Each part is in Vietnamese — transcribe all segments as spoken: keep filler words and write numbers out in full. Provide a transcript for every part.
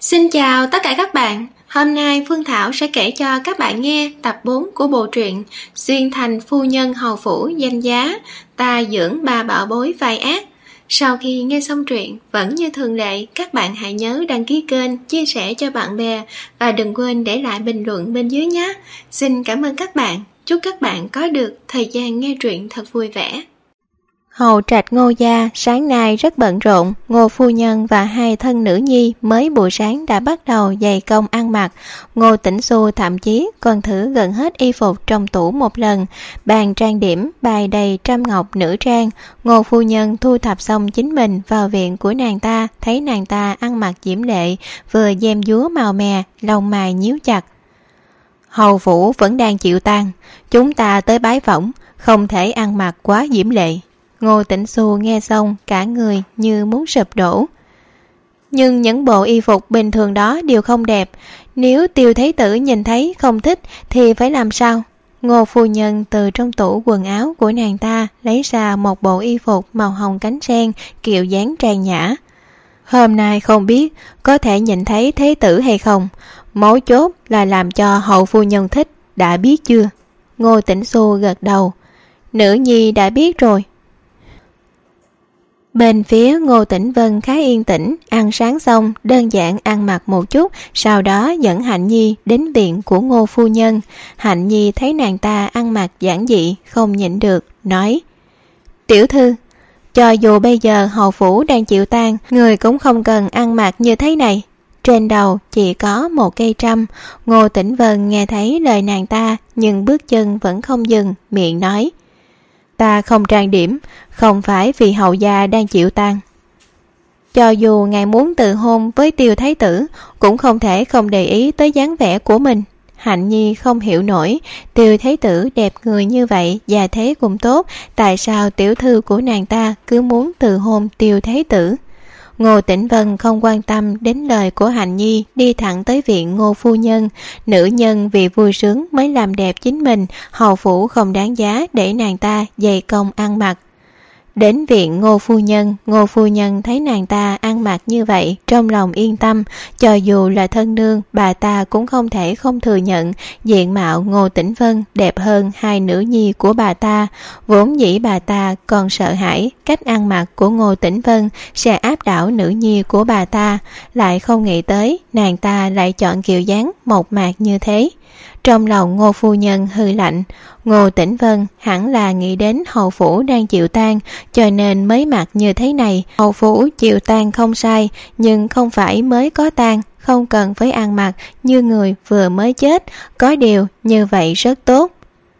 Xin chào tất cả các bạn. Hôm nay Phương Thảo sẽ kể cho các bạn nghe tập bốn của bộ truyện Xuyên thành phu nhân hầu phủ danh giá, ta dưỡng bà bảo bối vai ác. Sau khi nghe xong truyện, vẫn như thường lệ, các bạn hãy nhớ đăng ký kênh, chia sẻ cho bạn bè và đừng quên để lại bình luận bên dưới nhé. Xin cảm ơn các bạn. Chúc các bạn có được thời gian nghe truyện thật vui vẻ. Hầu trạch Ngô gia sáng nay rất bận rộn. Ngô phu nhân và hai thân nữ nhi mới buổi sáng đã bắt đầu dày công ăn mặc. Ngô Tĩnh Xu thậm chí còn thử gần hết y phục trong tủ một lần. Bàn trang điểm bày đầy trăm ngọc nữ trang. Ngô phu nhân thu thập xong chính mình vào viện của nàng ta, thấy nàng ta ăn mặc diễm lệ, vừa diêm dúa màu mè, lông mày nhíu chặt. Hầu phủ vẫn đang chịu tang, chúng ta tới bái phỏng, không thể ăn mặc quá diễm lệ. Ngô Tĩnh Xu nghe xong cả người như muốn sụp đổ. Nhưng những bộ y phục bình thường đó đều không đẹp, nếu Tiêu Thái tử nhìn thấy không thích thì phải làm sao? Ngô phu nhân từ trong tủ quần áo của nàng ta lấy ra một bộ y phục màu hồng cánh sen, kiểu dáng trang nhã. Hôm nay không biết có thể nhìn thấy Thái tử hay không, mấu chốt là làm cho hậu phu nhân thích, đã biết chưa? Ngô Tĩnh Xu gật đầu. Nữ nhi đã biết rồi. Bên phía Ngô Tĩnh Vân khá yên tĩnh, ăn sáng xong đơn giản ăn mặc một chút, sau đó dẫn Hạnh Nhi đến viện của Ngô phu nhân. Hạnh Nhi thấy nàng ta ăn mặc giản dị, không nhịn được, nói: Tiểu thư, cho dù bây giờ hầu phủ đang chịu tang, người cũng không cần ăn mặc như thế này. Trên đầu chỉ có một cây trâm. Ngô Tĩnh Vân nghe thấy lời nàng ta, nhưng bước chân vẫn không dừng, miệng nói: Ta không trang điểm, không phải vì hầu gia đang chịu tang. Cho dù ngài muốn từ hôn với Tiêu Thái tử, cũng không thể không để ý tới dáng vẻ của mình. Hạnh Nhi không hiểu nổi, Tiêu Thái tử đẹp người như vậy, già thế cũng tốt, tại sao tiểu thư của nàng ta cứ muốn từ hôn Tiêu Thái tử? Ngô Tĩnh Vân không quan tâm đến lời của Hạnh Nhi, đi thẳng tới viện Ngô phu nhân. Nữ nhân vì vui sướng mới làm đẹp chính mình, hầu phủ không đáng giá để nàng ta dày công ăn mặc. Đến viện Ngô phu nhân, Ngô phu nhân thấy nàng ta ăn mặc như vậy, trong lòng yên tâm. Cho dù là thân nương, bà ta cũng không thể không thừa nhận diện mạo Ngô Tĩnh Vân đẹp hơn hai nữ nhi của bà ta. Vốn dĩ bà ta còn sợ hãi cách ăn mặc của Ngô Tĩnh Vân sẽ áp đảo nữ nhi của bà ta, lại không nghĩ tới nàng ta lại chọn kiểu dáng mộc mạc như thế. Trong lòng Ngô phu nhân hư lạnh, Ngô Tĩnh Vân hẳn là nghĩ đến hầu phủ đang chịu tang, cho nên mới mặc như thế này. Hầu phủ chịu tang không sai, nhưng không phải mới có tang, không cần phải ăn mặc như người vừa mới chết, có điều như vậy rất tốt.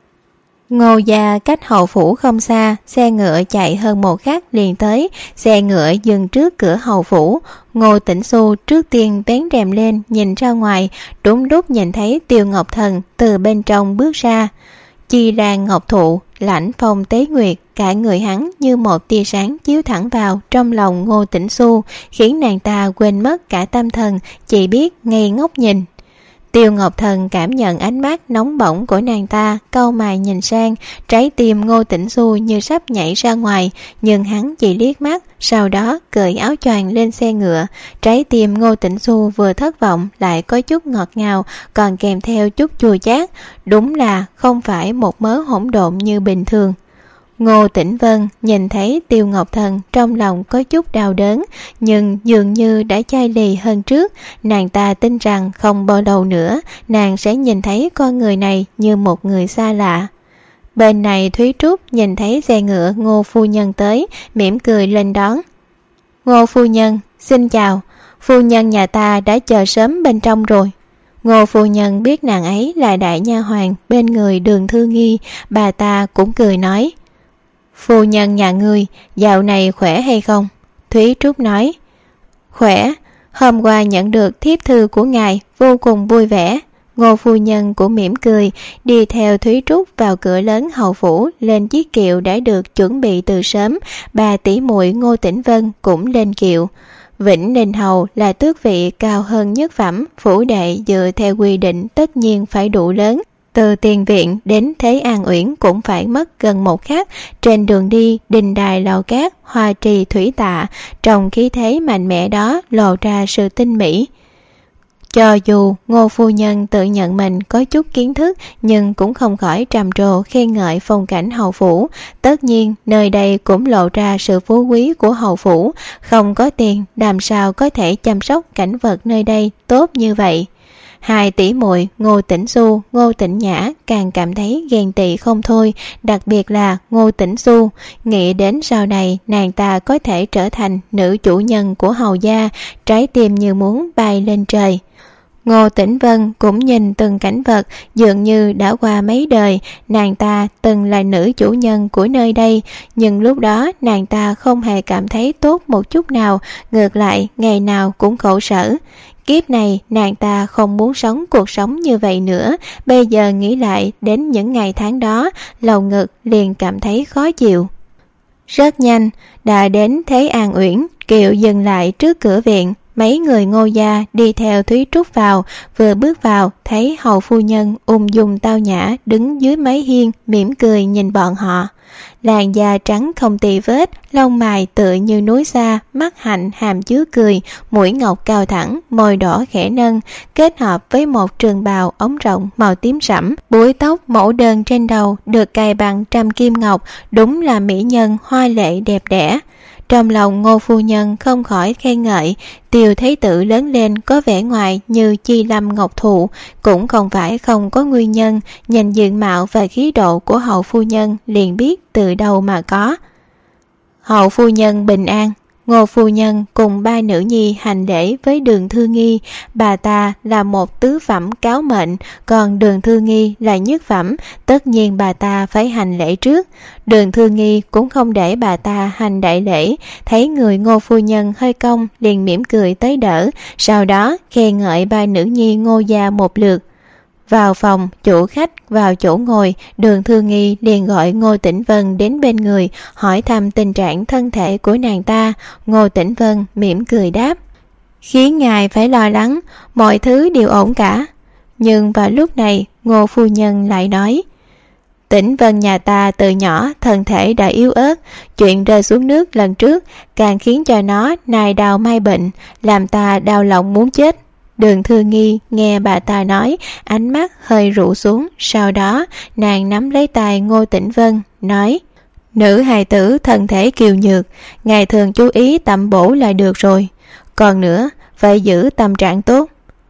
Ngô gia cách hậu phủ không xa, xe ngựa chạy hơn một khắc liền tới. Xe ngựa dừng trước cửa hậu phủ. Ngô Tĩnh Xu trước tiên vén rèm lên nhìn ra ngoài, đúng lúc nhìn thấy Tiêu Ngọc Thần từ bên trong bước ra. Chi đàn ngọc thụ, lãnh phong tế nguyệt, cả người hắn như một tia sáng chiếu thẳng vào trong lòng Ngô Tĩnh Xu, khiến nàng ta quên mất cả tâm thần, chỉ biết ngây ngốc nhìn. Tiêu Ngọc Thần cảm nhận ánh mắt nóng bỏng của nàng ta, cau mày nhìn sang, trái tim Ngô Tĩnh Xu như sắp nhảy ra ngoài, nhưng hắn chỉ liếc mắt, sau đó cởi áo choàng lên xe ngựa. Trái tim Ngô Tĩnh Xu vừa thất vọng lại có chút ngọt ngào, còn kèm theo chút chua chát, đúng là không phải một mớ hỗn độn như bình thường. Ngô Tĩnh Vân nhìn thấy Tiêu Ngọc Thần trong lòng có chút đau đớn, nhưng dường như đã chai lì hơn trước. Nàng ta tin rằng không bao lâu nữa nàng sẽ nhìn thấy con người này như một người xa lạ. Bên này Thúy Trúc nhìn thấy xe ngựa Ngô phu nhân tới, mỉm cười lên đón. Ngô phu nhân, xin chào, phu nhân nhà ta đã chờ sớm bên trong rồi. Ngô phu nhân biết nàng ấy là đại nha hoàn bên người Đường Thư Nghi, bà ta cũng cười nói: Phu nhân nhà ngươi dạo này khỏe hay không? Thúy Trúc nói: Khỏe, hôm qua nhận được thiếp thư của ngài, vô cùng vui vẻ. Ngô phu nhân cũng mỉm cười, đi theo Thúy Trúc vào cửa lớn hầu phủ, lên chiếc kiệu đã được chuẩn bị từ sớm. Bà tỷ muội Ngô Tĩnh Vân cũng lên kiệu. Vĩnh Ninh hầu là tước vị cao hơn nhất phẩm, phủ đệ dựa theo quy định tất nhiên phải đủ lớn. Từ tiền viện đến Thế An Uyển cũng phải mất gần một khắc. Trên đường đi, đình đài lầu cát, hoa trì thủy tạ, trong khí thế mạnh mẽ đó lộ ra sự tinh mỹ. Cho dù Ngô phu nhân tự nhận mình có chút kiến thức, nhưng cũng không khỏi trầm trồ khen ngợi phong cảnh hầu phủ. Tất nhiên nơi đây cũng lộ ra sự phú quý của hầu phủ, không có tiền làm sao có thể chăm sóc cảnh vật nơi đây tốt như vậy. Hai tỷ muội Ngô Tĩnh Xu, Ngô Tĩnh Nhã càng cảm thấy ghen tị không thôi, đặc biệt là Ngô Tĩnh Xu, nghĩ đến sau này nàng ta có thể trở thành nữ chủ nhân của hầu gia, trái tim như muốn bay lên trời. Ngô Tĩnh Vân cũng nhìn từng cảnh vật, dường như đã qua mấy đời nàng ta từng là nữ chủ nhân của nơi đây, nhưng lúc đó nàng ta không hề cảm thấy tốt một chút nào, ngược lại ngày nào cũng khổ sở. Kiếp này nàng ta không muốn sống cuộc sống như vậy nữa, bây giờ nghĩ lại đến những ngày tháng đó, lồng ngực liền cảm thấy khó chịu. Rất nhanh đã đến Thế An Uyển, Kiệu dừng lại trước cửa viện. Mấy người Ngô gia đi theo Thúy Trúc vào, vừa bước vào thấy hầu phu nhân ung dung tao nhã đứng dưới mái hiên mỉm cười nhìn bọn họ. Làn da trắng không tì vết, lông mày tựa như núi xa, mắt hạnh hàm chứa cười, mũi ngọc cao thẳng, môi đỏ khẽ nâng, kết hợp với một trường bào ống rộng màu tím sẫm, búi tóc mẫu đơn trên đầu được cài bằng trăm kim ngọc, đúng là mỹ nhân hoa lệ đẹp đẽ. Trong lòng Ngô phu nhân không khỏi khen ngợi, Tiêu Thế Tử lớn lên có vẻ ngoài như chi lâm ngọc thụ, cũng không phải không có nguyên nhân, nhìn diện mạo và khí độ của hậu phu nhân liền biết từ đâu mà có. Hậu phu nhân bình an. Ngô phu nhân cùng ba nữ nhi hành lễ với Đường Thư Nghi, bà ta là một tứ phẩm cáo mệnh, còn Đường Thư Nghi là nhất phẩm, tất nhiên bà ta phải hành lễ trước. Đường Thư Nghi cũng không để bà ta hành đại lễ, thấy người Ngô phu nhân hơi cong liền mỉm cười tới đỡ, sau đó khen ngợi ba nữ nhi Ngô gia một lượt. Vào phòng, chủ khách vào chỗ ngồi, Đường Thư Nghi liền gọi Ngô Tĩnh Vân đến bên người, hỏi thăm tình trạng thân thể của nàng ta. Ngô Tĩnh Vân mỉm cười đáp, khiến ngài phải lo lắng, mọi thứ đều ổn cả. Nhưng vào lúc này, Ngô phu nhân lại nói, Tĩnh Vân nhà ta từ nhỏ thân thể đã yếu ớt, chuyện rơi xuống nước lần trước càng khiến cho nó nài đau mai bệnh, làm ta đau lòng muốn chết. Đường Thư Nghi nghe bà ta nói, ánh mắt hơi rũ xuống, sau đó nàng nắm lấy tay Ngô Tĩnh Vân, nói, nữ hài tử thân thể kiều nhược, ngài thường chú ý tẩm bổ là được rồi, còn nữa phải giữ tâm trạng tốt.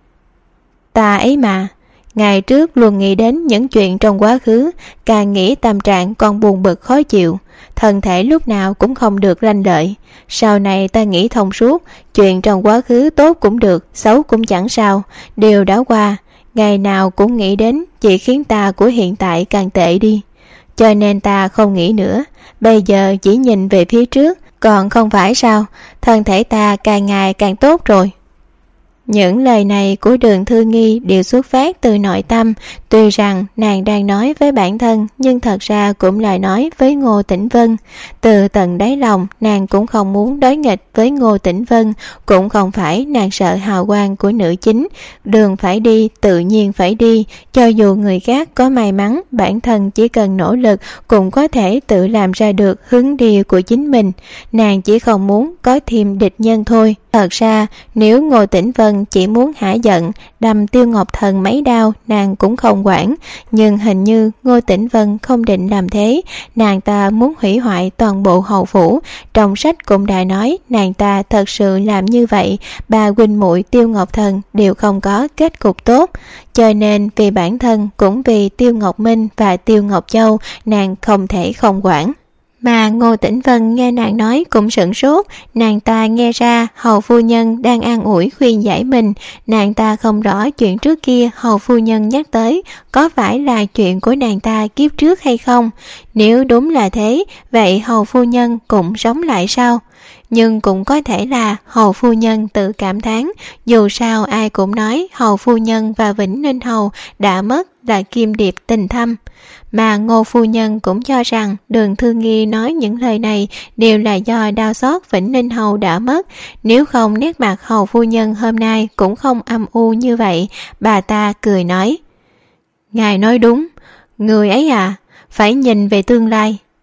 Ta ấy mà, ngày trước luôn nghĩ đến những chuyện trong quá khứ, càng nghĩ tâm trạng còn buồn bực khó chịu, thân thể lúc nào cũng không được lanh lợi. Sau này ta nghĩ thông suốt, chuyện trong quá khứ tốt cũng được, xấu cũng chẳng sao, điều đã qua, ngày nào cũng nghĩ đến chỉ khiến ta của hiện tại càng tệ đi. Cho nên ta không nghĩ nữa, bây giờ chỉ nhìn về phía trước, còn không phải sao, thân thể ta càng ngày càng tốt rồi. Những lời này của Đường Thư Nghi đều xuất phát từ nội tâm, tuy rằng nàng đang nói với bản thân nhưng thật ra cũng lại nói với Ngô Tĩnh Vân. Từ tận đáy lòng nàng cũng không muốn đối nghịch với Ngô Tĩnh Vân, cũng không phải nàng sợ hào quang của nữ chính. Đường phải đi tự nhiên phải đi, cho dù người khác có may mắn, bản thân chỉ cần nỗ lực cũng có thể tự làm ra được hướng đi của chính mình. Nàng chỉ không muốn có thêm địch nhân thôi. Thật ra nếu Ngô Tĩnh Vân chỉ muốn hả giận, đâm Tiêu Ngọc Thần mấy đao nàng cũng không quản, nhưng hình như Ngô Tĩnh Vân không định làm thế, nàng ta muốn hủy hoại toàn bộ hầu phủ. Trong sách cũng đã nói nàng ta thật sự làm như vậy, ba huynh muội Tiêu Ngọc Thần đều không có kết cục tốt, cho nên vì bản thân cũng vì Tiêu Ngọc Minh và Tiêu Ngọc Châu nàng không thể không quản. Mà Ngô Tĩnh Vân nghe nàng nói cũng sửng sốt, nàng ta nghe ra hầu phu nhân đang an ủi khuyên giải mình, nàng ta không rõ chuyện trước kia hầu phu nhân nhắc tới có phải là chuyện của nàng ta kiếp trước hay không. Nếu đúng là thế, vậy hầu phu nhân cũng sống lại sao? Nhưng cũng có thể là hầu phu nhân tự cảm thán, dù sao ai cũng nói hầu phu nhân và Vĩnh Ninh Hầu đã mất là kim điệp tình thâm. Mà Ngô phu nhân cũng cho rằng Đường Thư Nghi nói những lời này đều là do đau xót Vĩnh Ninh Hầu đã mất, nếu không nét mặt hầu phu nhân hôm nay cũng không âm u như vậy. Bà ta cười nói, ngài nói đúng, người ấy à, phải nhìn về tương lai.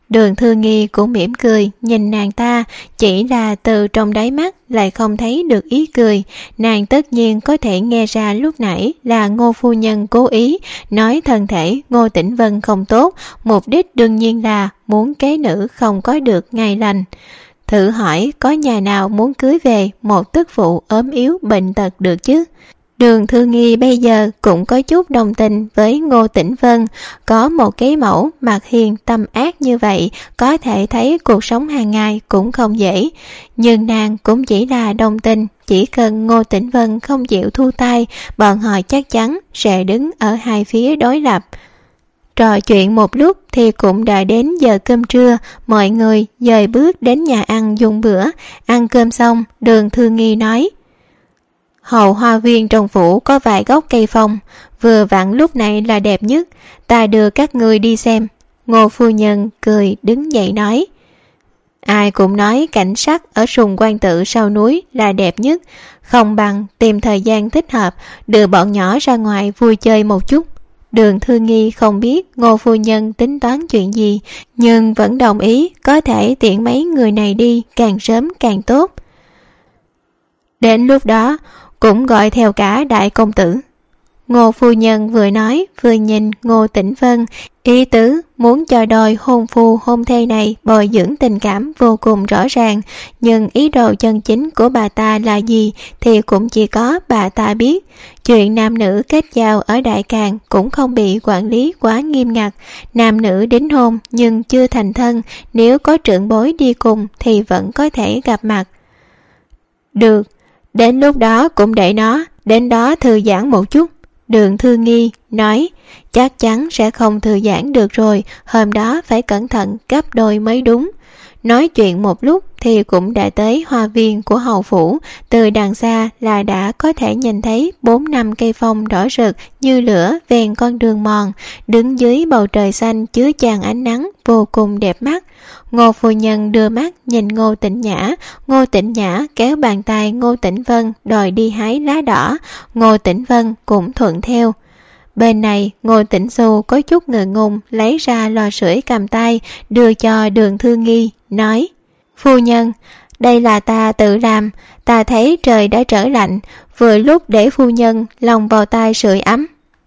Đường Thư Nghi cũng mỉm cười nhìn nàng ta, chỉ là từ trong đáy mắt lại không thấy được ý cười. Nàng tất nhiên có thể nghe ra lúc nãy là Ngô phu nhân cố ý nói thân thể Ngô Tĩnh Vân không tốt, mục đích đương nhiên là muốn kế nữ không có được ngày lành. Thử hỏi có nhà nào muốn cưới về một tức phụ ốm yếu bệnh tật được chứ? Đường Thư Nghi bây giờ cũng có chút đồng tình với Ngô Tĩnh Vân, có một cái mẫu mặt hiền tâm ác như vậy, có thể thấy cuộc sống hàng ngày cũng không dễ. Nhưng nàng cũng chỉ là đồng tình, chỉ cần Ngô Tĩnh Vân không chịu thu tay, bọn họ chắc chắn sẽ đứng ở hai phía đối lập. Trò chuyện một lúc thì cũng đã đến giờ cơm trưa, mọi người dời bước đến nhà ăn dùng bữa. Ăn cơm xong, Đường Thư Nghi nói: hậu hoa viên trong phủ có vài gốc cây phong, vừa vặn lúc này là đẹp nhất, ta đưa các ngươi đi xem. Ngô phu nhân cười đứng dậy nói: ai cũng nói cảnh sắc ở Sùng Quan Tự sau núi là đẹp nhất, không bằng tìm thời gian thích hợp đưa bọn nhỏ ra ngoài vui chơi một chút. Đường Thư Nghi không biết Ngô phu nhân tính toán chuyện gì, nhưng vẫn đồng ý có thể tiện mấy người này đi càng sớm càng tốt. Đến lúc đó cũng gọi theo cả đại công tử. Ngô phu nhân vừa nói vừa nhìn Ngô Tĩnh Vân, ý tứ muốn cho đôi hôn phu hôn thê này bồi dưỡng tình cảm vô cùng rõ ràng, nhưng ý đồ chân chính của bà ta là gì thì cũng chỉ có bà ta biết. Chuyện nam nữ kết giao ở Đại Càn cũng không bị quản lý quá nghiêm ngặt, nam nữ đính hôn nhưng chưa thành thân, nếu có trưởng bối đi cùng thì vẫn có thể gặp mặt. Được, đến lúc đó cũng để nó đến đó thư giãn một chút. Đường Thư Nghi nói: chắc chắn sẽ không thư giãn được rồi, hôm đó phải cẩn thận gấp đôi mới đúng. Nói chuyện một lúc thì cũng đã tới hoa viên của hầu phủ, từ đằng xa là đã có thể nhìn thấy bốn năm cây phong đỏ rực như lửa ven con đường mòn, đứng dưới bầu trời xanh chứa chan ánh nắng vô cùng đẹp mắt. Ngô phu nhân đưa mắt nhìn Ngô Tĩnh Nhã, Ngô Tĩnh Nhã kéo bàn tay Ngô Tĩnh Vân đòi đi hái lá đỏ, Ngô Tĩnh Vân cũng thuận theo. Bên này Ngô Tĩnh Xu có chút ngượng ngùng lấy ra lò sưởi cầm tay đưa cho Đường Thư Nghi, nói: phu nhân, đây là ta tự làm, ta thấy trời đã trở lạnh, vừa lúc để phu nhân lòng vào tay sưởi ấm.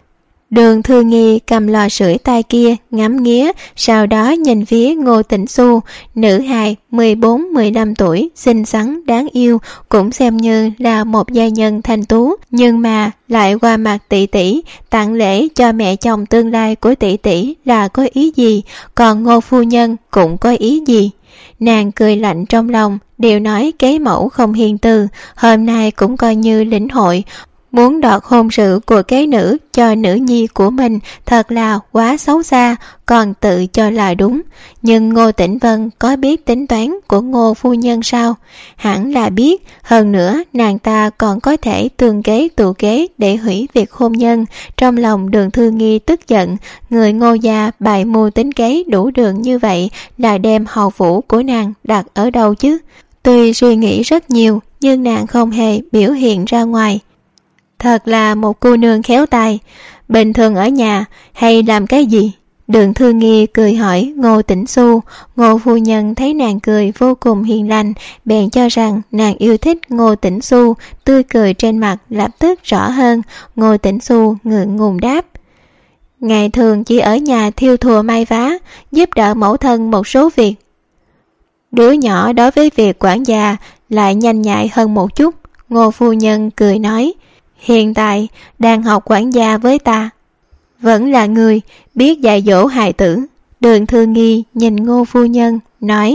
Đường Thư Nghi cầm lò sưởi tay kia ngắm nghía, sau đó nhìn phía Ngô Tĩnh Xu, nữ hài mười bốn mười lăm tuổi, xinh xắn đáng yêu, cũng xem như là một gia nhân thanh tú, nhưng mà lại qua mặt tỷ tỷ, tặng lễ cho mẹ chồng tương lai của tỷ tỷ là có ý gì, còn Ngô phu nhân cũng có ý gì? Nàng cười lạnh trong lòng, đều nói kế mẫu không hiền từ, hôm nay cũng coi như lĩnh hội. Muốn đoạt hôn sự của kế nữ cho nữ nhi của mình thật là quá xấu xa, còn tự cho là đúng. Nhưng Ngô Tĩnh Vân có biết tính toán của Ngô phu nhân sao? Hẳn là biết, hơn nữa nàng ta còn có thể tường kế tụ kế để hủy việc hôn nhân. Trong lòng Đường Thư Nghi tức giận, người Ngô gia bày mưu tính kế đủ đường như vậy là đem hầu phủ của nàng đặt ở đâu chứ? Tuy suy nghĩ rất nhiều, nhưng nàng không hề biểu hiện ra ngoài. Thật là một cô nương khéo tay. Bình thường ở nhà hay làm cái gì? Đường Thư Nghi cười hỏi Ngô Tĩnh Xu. Ngô phu nhân thấy nàng cười vô cùng hiền lành, bèn cho rằng nàng yêu thích Ngô Tĩnh Xu, tươi cười trên mặt lập tức rõ hơn. Ngô Tĩnh Xu ngượng ngùng đáp: ngày thường chỉ ở nhà thiêu thùa may vá, giúp đỡ mẫu thân một số việc. Đứa nhỏ đối với việc quản gia lại nhanh nhạy hơn một chút. Ngô phu nhân cười nói: hiện tại đang học quản gia với ta, vẫn là người biết dạy dỗ hài tử. Đường Thư Nghi nhìn Ngô phu nhân nói: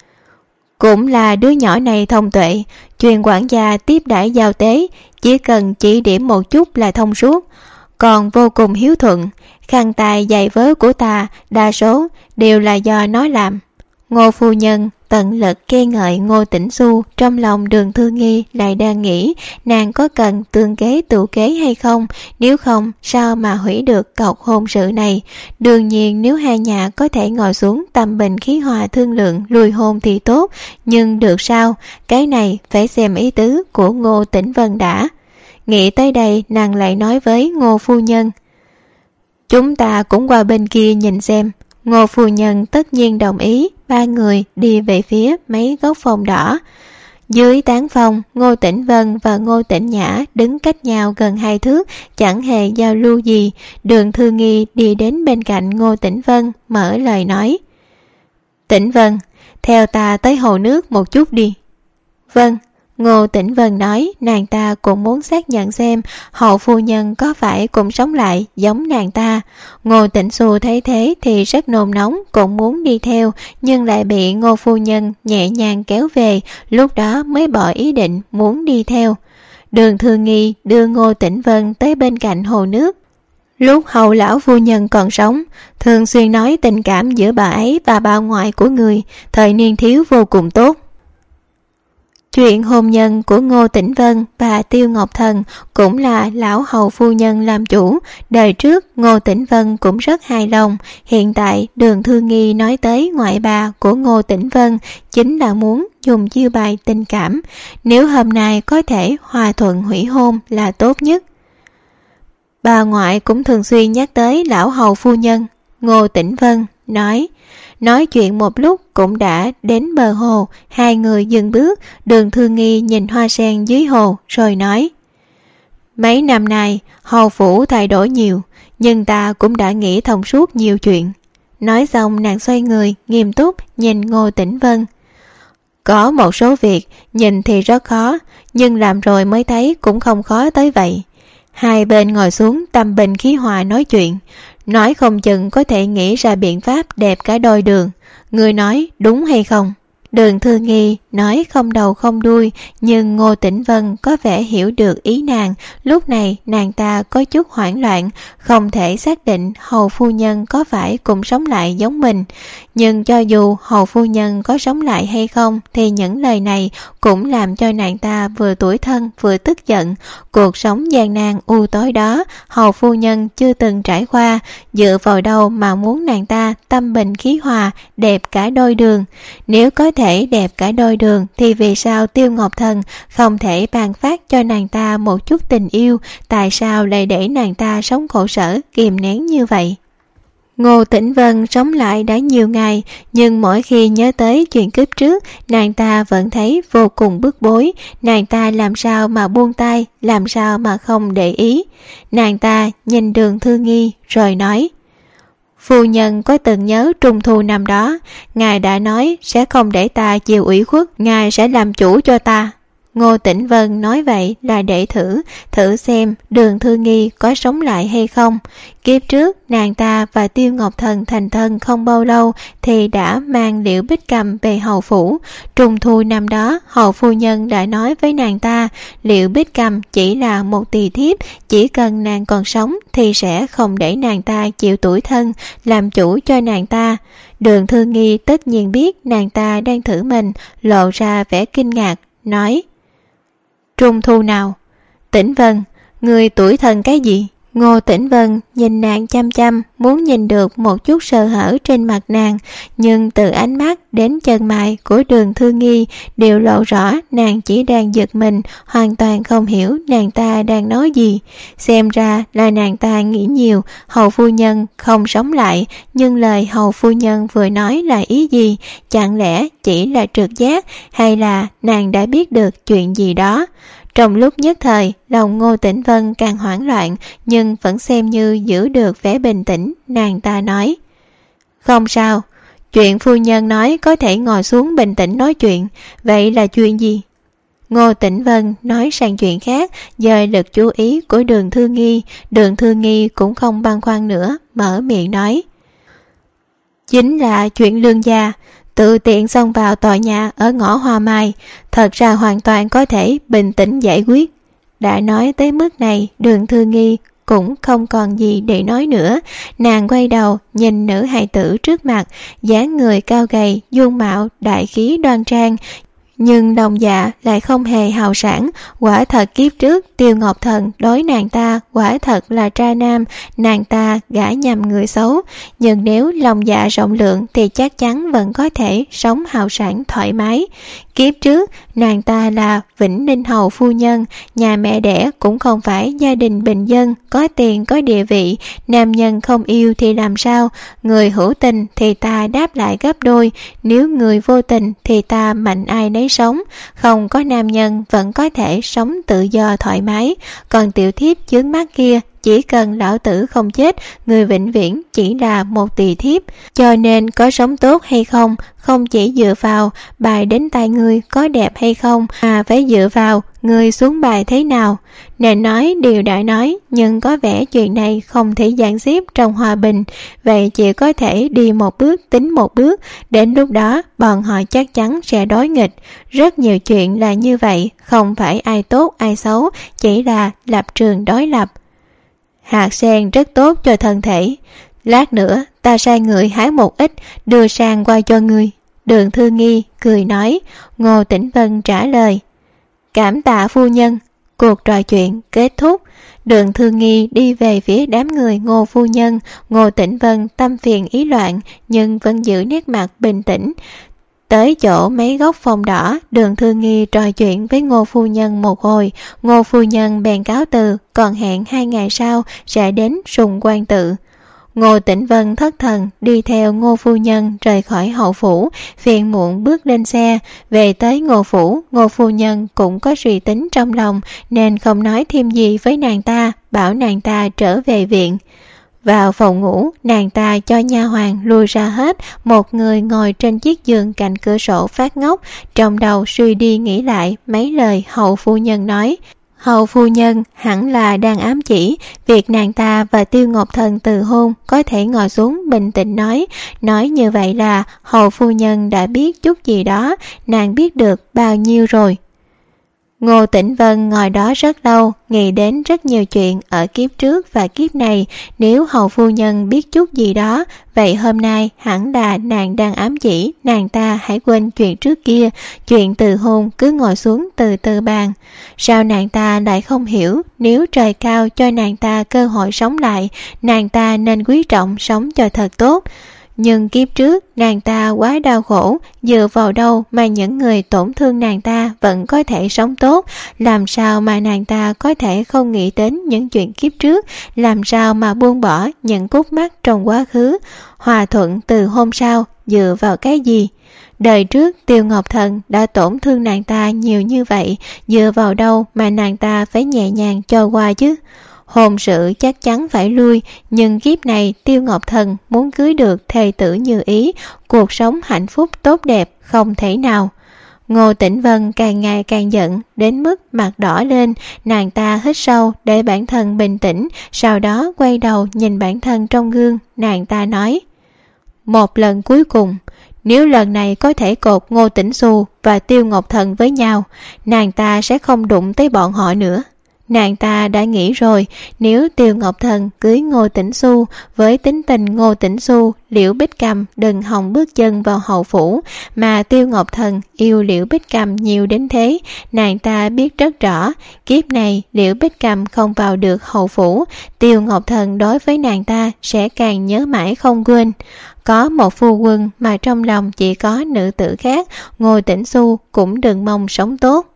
cũng là đứa nhỏ này thông tuệ, truyền quản gia tiếp đãi giao tế, chỉ cần chỉ điểm một chút là thông suốt, còn vô cùng hiếu thuận. Khăn tài giày vớ của ta đa số đều là do nó làm. Ngô phu nhân tận lực khen ngợi Ngô Tĩnh Xu, trong lòng Đường Thư Nghi lại đang nghĩ nàng có cần tương kế tụ kế hay không, nếu không sao mà hủy được cọc hôn sự này. Đương nhiên nếu hai nhà có thể ngồi xuống tâm bình khí hòa thương lượng lùi hôn thì tốt, nhưng được sao, cái này phải xem ý tứ của Ngô Tĩnh Vân đã. Nghĩ tới đây nàng lại nói với Ngô phu nhân: chúng ta cũng qua bên kia nhìn xem. Ngô phu nhân tất nhiên đồng ý, ba người đi về phía mấy gốc phong đỏ. Dưới tán phong, Ngô Tĩnh Vân và Ngô Tĩnh Nhã đứng cách nhau gần hai thước, chẳng hề giao lưu gì. Đường Thư Nghi đi đến bên cạnh Ngô Tĩnh Vân, mở lời nói: Tĩnh Vân, theo ta tới hồ nước một chút đi. Vâng. Ngô Tĩnh Vân nói nàng ta cũng muốn xác nhận xem hậu phu nhân có phải cũng sống lại giống nàng ta. Ngô Tĩnh Xu thấy thế thì rất nôn nóng, cũng muốn đi theo, nhưng lại bị Ngô phu nhân nhẹ nhàng kéo về, lúc đó mới bỏ ý định muốn đi theo. Đường Thư Nghi đưa Ngô Tĩnh Vân tới bên cạnh hồ nước. Lúc hậu lão phu nhân còn sống, thường xuyên nói tình cảm giữa bà ấy và bà ngoại của người, thời niên thiếu vô cùng tốt. Chuyện hôn nhân của Ngô Tĩnh Vân và Tiêu Ngọc Thần cũng là lão hầu phu nhân làm chủ. Đời trước Ngô Tĩnh Vân cũng rất hài lòng. Hiện tại Đường Thư Nghi nói tới ngoại bà của Ngô Tĩnh Vân chính là muốn dùng chiêu bài tình cảm. Nếu hôm nay có thể hòa thuận hủy hôn là tốt nhất. Bà ngoại cũng thường xuyên nhắc tới lão hầu phu nhân. Ngô Tĩnh Vân nói. Nói chuyện một lúc cũng đã đến bờ hồ. Hai người dừng bước. Đường Thư Nghi nhìn hoa sen dưới hồ rồi nói: Mấy năm nay hầu phủ thay đổi nhiều, nhưng ta cũng đã nghĩ thông suốt nhiều chuyện. Nói xong nàng xoay người nghiêm túc nhìn Ngô Tĩnh Vân. Có một số việc nhìn thì rất khó, nhưng làm rồi mới thấy cũng không khó tới vậy. Hai bên ngồi xuống tâm bình khí hòa nói chuyện, nói không chừng có thể nghĩ ra biện pháp đẹp cả đôi đường. Người nói đúng hay không? Đường Thư Nghi nói không đầu không đuôi, nhưng Ngô Tĩnh Vân có vẻ hiểu được ý nàng. Lúc này nàng ta có chút hoảng loạn, không thể xác định hầu phu nhân có phải cũng sống lại giống mình. Nhưng cho dù hầu phu nhân có sống lại hay không thì những lời này cũng làm cho nàng ta vừa tủi thân vừa tức giận. Cuộc sống gian nan u tối đó hầu phu nhân chưa từng trải qua, dựa vào đâu mà muốn nàng ta tâm bình khí hòa đẹp cả đôi đường? Nếu có thể đẹp cả đôi đường thì vì sao Tiêu Ngọc Thần không thể ban phát cho nàng ta một chút tình yêu? Tại sao lại để nàng ta sống khổ sở kìm nén như vậy? Ngô Tĩnh Vân sống lại đã nhiều ngày, nhưng mỗi khi nhớ tới chuyện kiếp trước, nàng ta vẫn thấy vô cùng bức bối. Nàng ta làm sao mà buông tay, làm sao mà không để ý? Nàng ta nhìn Đường Thư Nghi rồi nói: Phu nhân có từng nhớ trung thu năm đó, ngài đã nói sẽ không để ta chịu ủy khuất, ngài sẽ làm chủ cho ta. Ngô Tĩnh Vân nói vậy là để thử, thử xem Đường Thư Nghi có sống lại hay không. Kiếp trước nàng ta và Tiêu Ngọc Thần thành thân không bao lâu thì đã mang Liễu Bích Cầm về hầu phủ. Trung thu năm đó hầu phu nhân đã nói với nàng ta Liễu Bích Cầm chỉ là một tỳ thiếp, chỉ cần nàng còn sống thì sẽ không để nàng ta chịu tủi thân, làm chủ cho nàng ta. Đường Thư Nghi tất nhiên biết nàng ta đang thử mình, lộ ra vẻ kinh ngạc, nói: Trung thu nào? Tĩnh Vân, người tuổi thân cái gì? Ngô Tĩnh Vân nhìn nàng chăm chăm, muốn nhìn được một chút sơ hở trên mặt nàng, nhưng từ ánh mắt đến chân mày của Đường Thư Nghi đều lộ rõ nàng chỉ đang giật mình, hoàn toàn không hiểu nàng ta đang nói gì. Xem ra là nàng ta nghĩ nhiều, hầu phu nhân không sống lại, nhưng lời hầu phu nhân vừa nói là ý gì? Chẳng lẽ chỉ là trực giác, hay là nàng đã biết được chuyện gì đó? Trong lúc nhất thời, lòng Ngô Tĩnh Vân càng hoảng loạn, nhưng vẫn xem như giữ được vẻ bình tĩnh. Nàng ta nói: Không sao, chuyện phu nhân nói có thể ngồi xuống bình tĩnh nói chuyện. Vậy là chuyện gì? Ngô Tĩnh Vân nói sang chuyện khác, dời lực chú ý của Đường Thư Nghi. Đường Thư Nghi cũng không băn khoăn nữa, mở miệng nói: Chính là chuyện Lương gia tự tiện xông vào tòa nhà ở ngõ Hoa Mai, thật ra hoàn toàn có thể bình tĩnh giải quyết. Đã nói tới mức này, Đường Thư Nghi cũng không còn gì để nói nữa. Nàng quay đầu nhìn nữ hài tử trước mặt, dáng người cao gầy, dung mạo đại khí đoan trang, Nhưng lòng dạ lại không hề hào sảng. Quả thật kiếp trước Tiêu Ngọc Thần đối nàng ta quả thật là tra nam, nàng ta gả nhầm người xấu. Nhưng nếu lòng dạ rộng lượng thì chắc chắn vẫn có thể sống hào sảng thoải mái. Kiếp trước nàng ta là Vĩnh Ninh hầu phu nhân, nhà mẹ đẻ cũng không phải gia đình bình dân, có tiền có địa vị. Nam nhân không yêu thì làm sao? Người hữu tình thì ta đáp lại gấp đôi, nếu người vô tình thì ta mạnh ai nấy sống. Không có nam nhân vẫn có thể sống tự do thoải mái. Còn tiểu thiếp chướng mắt kia, chỉ cần lão tử không chết, người vĩnh viễn chỉ là một tỳ thiếp. Cho nên có sống tốt hay không, không chỉ dựa vào bài đến tay người có đẹp hay không, mà phải dựa vào người xuống bài thế nào. Nên nói điều đã nói, nhưng có vẻ chuyện này không thể dàn xếp trong hòa bình. Vậy chỉ có thể đi một bước tính một bước. Đến lúc đó bọn họ chắc chắn sẽ đối nghịch. Rất nhiều chuyện là như vậy, không phải ai tốt ai xấu, chỉ là lập trường đối lập. Hạt sen rất tốt cho thân thể. Lát nữa ta sai người hái một ít đưa sang qua cho ngươi. Đường Thư Nghi cười nói. Ngô Tĩnh Vân trả lời. Cảm tạ phu nhân. Cuộc trò chuyện kết thúc. Đường Thư Nghi đi về phía đám người Ngô phu nhân. Ngô Tĩnh Vân tâm phiền ý loạn nhưng vẫn giữ nét mặt bình tĩnh. Tới chỗ mấy gốc phong đỏ, Đường Thư Nghi trò chuyện với Ngô phu nhân một hồi. Ngô phu nhân bèn cáo từ, còn hẹn hai ngày sau sẽ đến Sùng Quan Tự. Ngô Tĩnh Vân thất thần đi theo Ngô phu nhân rời khỏi hậu phủ, phiền muộn bước lên xe. Về tới Ngô phủ, Ngô phu nhân cũng có suy tính trong lòng nên không nói thêm gì với nàng ta, bảo nàng ta trở về viện. Vào phòng ngủ, nàng ta cho nha hoàn lui ra hết, một người ngồi trên chiếc giường cạnh cửa sổ phát ngốc, trong đầu suy đi nghĩ lại mấy lời hậu phu nhân nói. Hậu phu nhân hẳn là đang ám chỉ việc nàng ta và Tiêu Ngọc Thần từ hôn, có thể ngồi xuống bình tĩnh nói. Nói như vậy là hậu phu nhân đã biết chút gì đó, nàng biết được bao nhiêu rồi. Ngô Tĩnh Vân ngồi đó rất lâu, nghĩ đến rất nhiều chuyện ở kiếp trước và kiếp này. Nếu hầu phu nhân biết chút gì đó, vậy hôm nay hẳn là nàng đang ám chỉ nàng ta hãy quên chuyện trước kia, chuyện từ hôn cứ ngồi xuống từ từ bàn. Sao nàng ta lại không hiểu, nếu trời cao cho nàng ta cơ hội sống lại, nàng ta nên quý trọng sống cho thật tốt. Nhưng kiếp trước nàng ta quá đau khổ, dựa vào đâu mà những người tổn thương nàng ta vẫn có thể sống tốt? Làm sao mà nàng ta có thể không nghĩ đến những chuyện kiếp trước? Làm sao mà buông bỏ những khúc mắc trong quá khứ? Hòa thuận từ hôm sau dựa vào cái gì? Đời trước Tiêu Ngọc Thần đã tổn thương nàng ta nhiều như vậy, dựa vào đâu mà nàng ta phải nhẹ nhàng cho qua chứ? Hôn sự chắc chắn phải lui, nhưng kiếp này Tiêu Ngọc Thần muốn cưới được thê tử như ý, cuộc sống hạnh phúc tốt đẹp không thể nào. Ngô Tĩnh Vân càng ngày càng giận, đến mức mặt đỏ lên. Nàng ta hít sâu để bản thân bình tĩnh, sau đó quay đầu nhìn bản thân trong gương. Nàng ta nói: một lần cuối cùng, nếu lần này có thể cột Ngô Tĩnh Xu và Tiêu Ngọc Thần với nhau, nàng ta sẽ không đụng tới bọn họ nữa. Nàng ta đã nghĩ rồi, nếu Tiêu Ngọc Thần cưới Ngô Tĩnh Xu, với tính tình Ngô Tĩnh Xu, Liễu Bích Cầm đừng hòng bước chân vào hậu phủ, mà Tiêu Ngọc Thần yêu Liễu Bích Cầm nhiều đến thế. Nàng ta biết rất rõ, kiếp này Liễu Bích Cầm không vào được hậu phủ, Tiêu Ngọc Thần đối với nàng ta sẽ càng nhớ mãi không quên. Có một phu quân mà trong lòng chỉ có nữ tử khác, Ngô Tĩnh Xu cũng đừng mong sống tốt.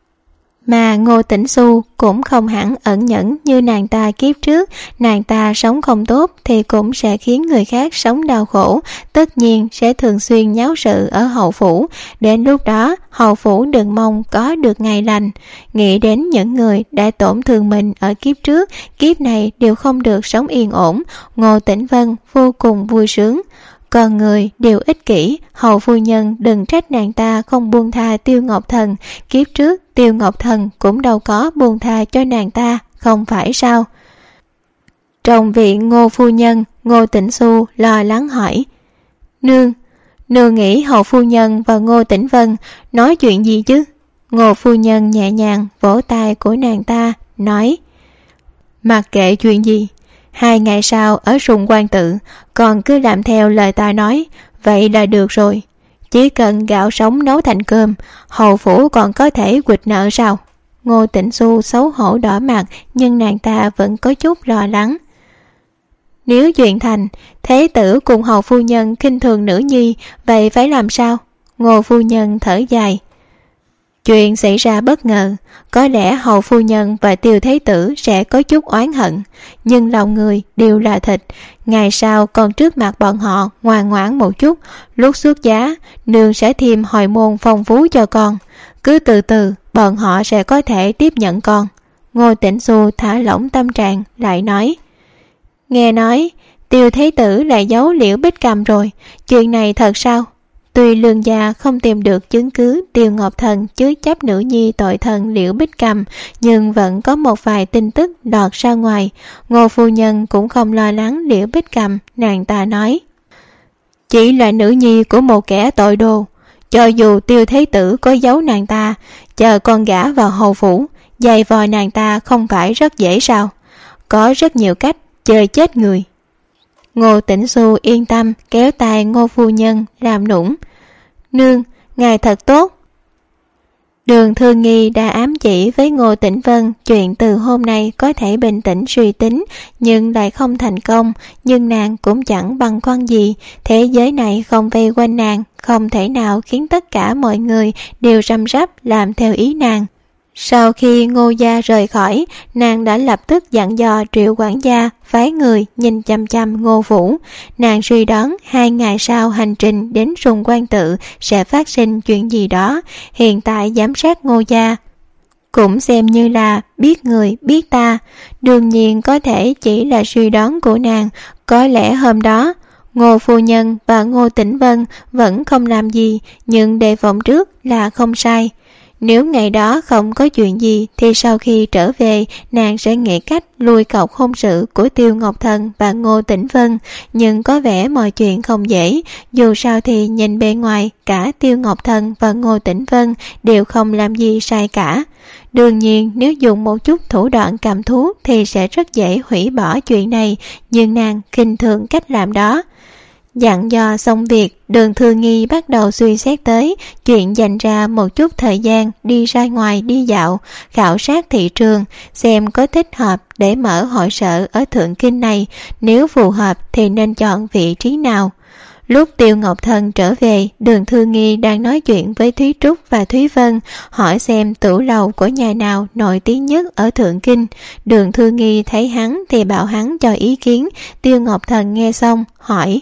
Mà Ngô Tĩnh Xu cũng không hẳn ẩn nhẫn như nàng ta kiếp trước. Nàng ta sống không tốt thì cũng sẽ khiến người khác sống đau khổ, tất nhiên sẽ thường xuyên nháo sự ở hậu phủ. Đến lúc đó hậu phủ đừng mong có được ngày lành. Nghĩ đến những người đã tổn thương mình ở kiếp trước, kiếp này đều không được sống yên ổn, Ngô Tĩnh Vân vô cùng vui sướng. Con người đều ích kỷ, hầu phu nhân đừng trách nàng ta không buông tha Tiêu Ngọc Thần. Kiếp trước Tiêu Ngọc Thần cũng đâu có buông tha cho nàng ta, không phải sao? Trong viện Ngô phu nhân, Ngô Tĩnh Xu lo lắng hỏi: Nương, nương nghĩ hầu phu nhân và Ngô Tĩnh Vân nói chuyện gì chứ? Ngô phu nhân nhẹ nhàng vỗ tay của nàng ta, nói: mặc kệ chuyện gì, hai ngày sau ở Sùng Quan Tự, còn cứ làm theo lời ta nói, vậy là được rồi. Chỉ cần gạo sống nấu thành cơm, hầu phủ còn có thể quỵt nợ sao? Ngô Tĩnh Xu xấu hổ đỏ mặt, nhưng nàng ta vẫn có chút lo lắng. Nếu chuyện thành, thế tử cùng hầu phu nhân khinh thường nữ nhi, vậy phải làm sao? Ngô phu nhân thở dài. Chuyện xảy ra bất ngờ, có lẽ hầu phu nhân và Tiêu thế tử sẽ có chút oán hận, nhưng lòng người đều là thịt. Ngày sau còn trước mặt bọn họ ngoan ngoãn một chút, lúc xuất giá nương sẽ thêm hồi môn phong phú cho con, cứ từ từ bọn họ sẽ có thể tiếp nhận con. Ngô Tĩnh Xu thả lỏng tâm trạng lại nói, nghe nói Tiêu thế tử lại giấu Liễu Bích Cầm rồi, chuyện này thật sao? Tuy lương gia không tìm được chứng cứ Tiêu Ngọc Thần chứa chấp nữ nhi tội thần Liễu Bích Cầm, nhưng vẫn có một vài tin tức lọt ra ngoài. Ngô phu nhân cũng không lo lắng Liễu Bích Cầm, nàng ta nói, chỉ là nữ nhi của một kẻ tội đồ, cho dù Tiêu thế tử có giấu nàng ta, chờ con gả vào hầu phủ, giày vò nàng ta không phải rất dễ sao? Có rất nhiều cách chơi chết người. Ngô Tĩnh Xu yên tâm kéo tay Ngô phu nhân làm nũng, nương, ngài thật tốt. Đường Thư Nghi đã ám chỉ với Ngô Tĩnh Vân chuyện từ hôm nay có thể bình tĩnh suy tính, nhưng lại không thành công. Nhưng nàng cũng chẳng băn khoăn gì, thế giới này không vây quanh nàng, không thể nào khiến tất cả mọi người đều răm rắp làm theo ý nàng. Sau khi Ngô gia rời khỏi, nàng đã lập tức dặn dò Triệu quản gia phái người nhìn chăm chăm Ngô phủ. Nàng suy đoán hai ngày sau hành trình đến Sùng Quan Tự sẽ phát sinh chuyện gì đó. Hiện tại giám sát Ngô gia cũng xem như là biết người biết ta. Đương nhiên có thể chỉ là suy đoán của nàng. Có lẽ hôm đó Ngô phu nhân và Ngô Tĩnh Vân vẫn không làm gì, nhưng đề phòng trước là không sai. Nếu ngày đó không có chuyện gì thì sau khi trở về nàng sẽ nghĩ cách lui cọc hôn sự của Tiêu Ngọc Thần và Ngô Tĩnh Vân. Nhưng có vẻ mọi chuyện không dễ, dù sao thì nhìn bề ngoài cả Tiêu Ngọc Thần và Ngô Tĩnh Vân đều không làm gì sai cả. Đương nhiên nếu dùng một chút thủ đoạn cầm thú thì sẽ rất dễ hủy bỏ chuyện này, nhưng nàng khinh thường cách làm đó. Dặn dò xong việc, Đường Thư Nghi bắt đầu suy xét tới chuyện dành ra một chút thời gian đi ra ngoài đi dạo, khảo sát thị trường, xem có thích hợp để mở hội sở ở Thượng Kinh này, nếu phù hợp thì nên chọn vị trí nào. Lúc Tiêu Ngọc Thần trở về, Đường Thư Nghi đang nói chuyện với Thúy Trúc và Thúy Vân, hỏi xem tủ lầu của nhà nào nổi tiếng nhất ở Thượng Kinh. Đường Thư Nghi thấy hắn thì bảo hắn cho ý kiến. Tiêu Ngọc Thần nghe xong hỏi,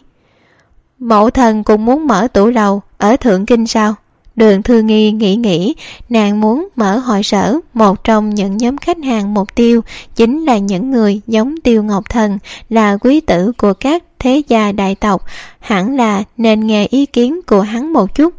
mẫu thần cũng muốn mở tủ lầu ở Thượng Kinh sao? Đường Thư Nghi nghĩ nghĩ, nàng muốn mở hội sở. Một trong những nhóm khách hàng mục tiêu chính là những người giống Tiêu Ngọc Thần, là quý tử của các thế gia đại tộc, hẳn là nên nghe ý kiến của hắn một chút.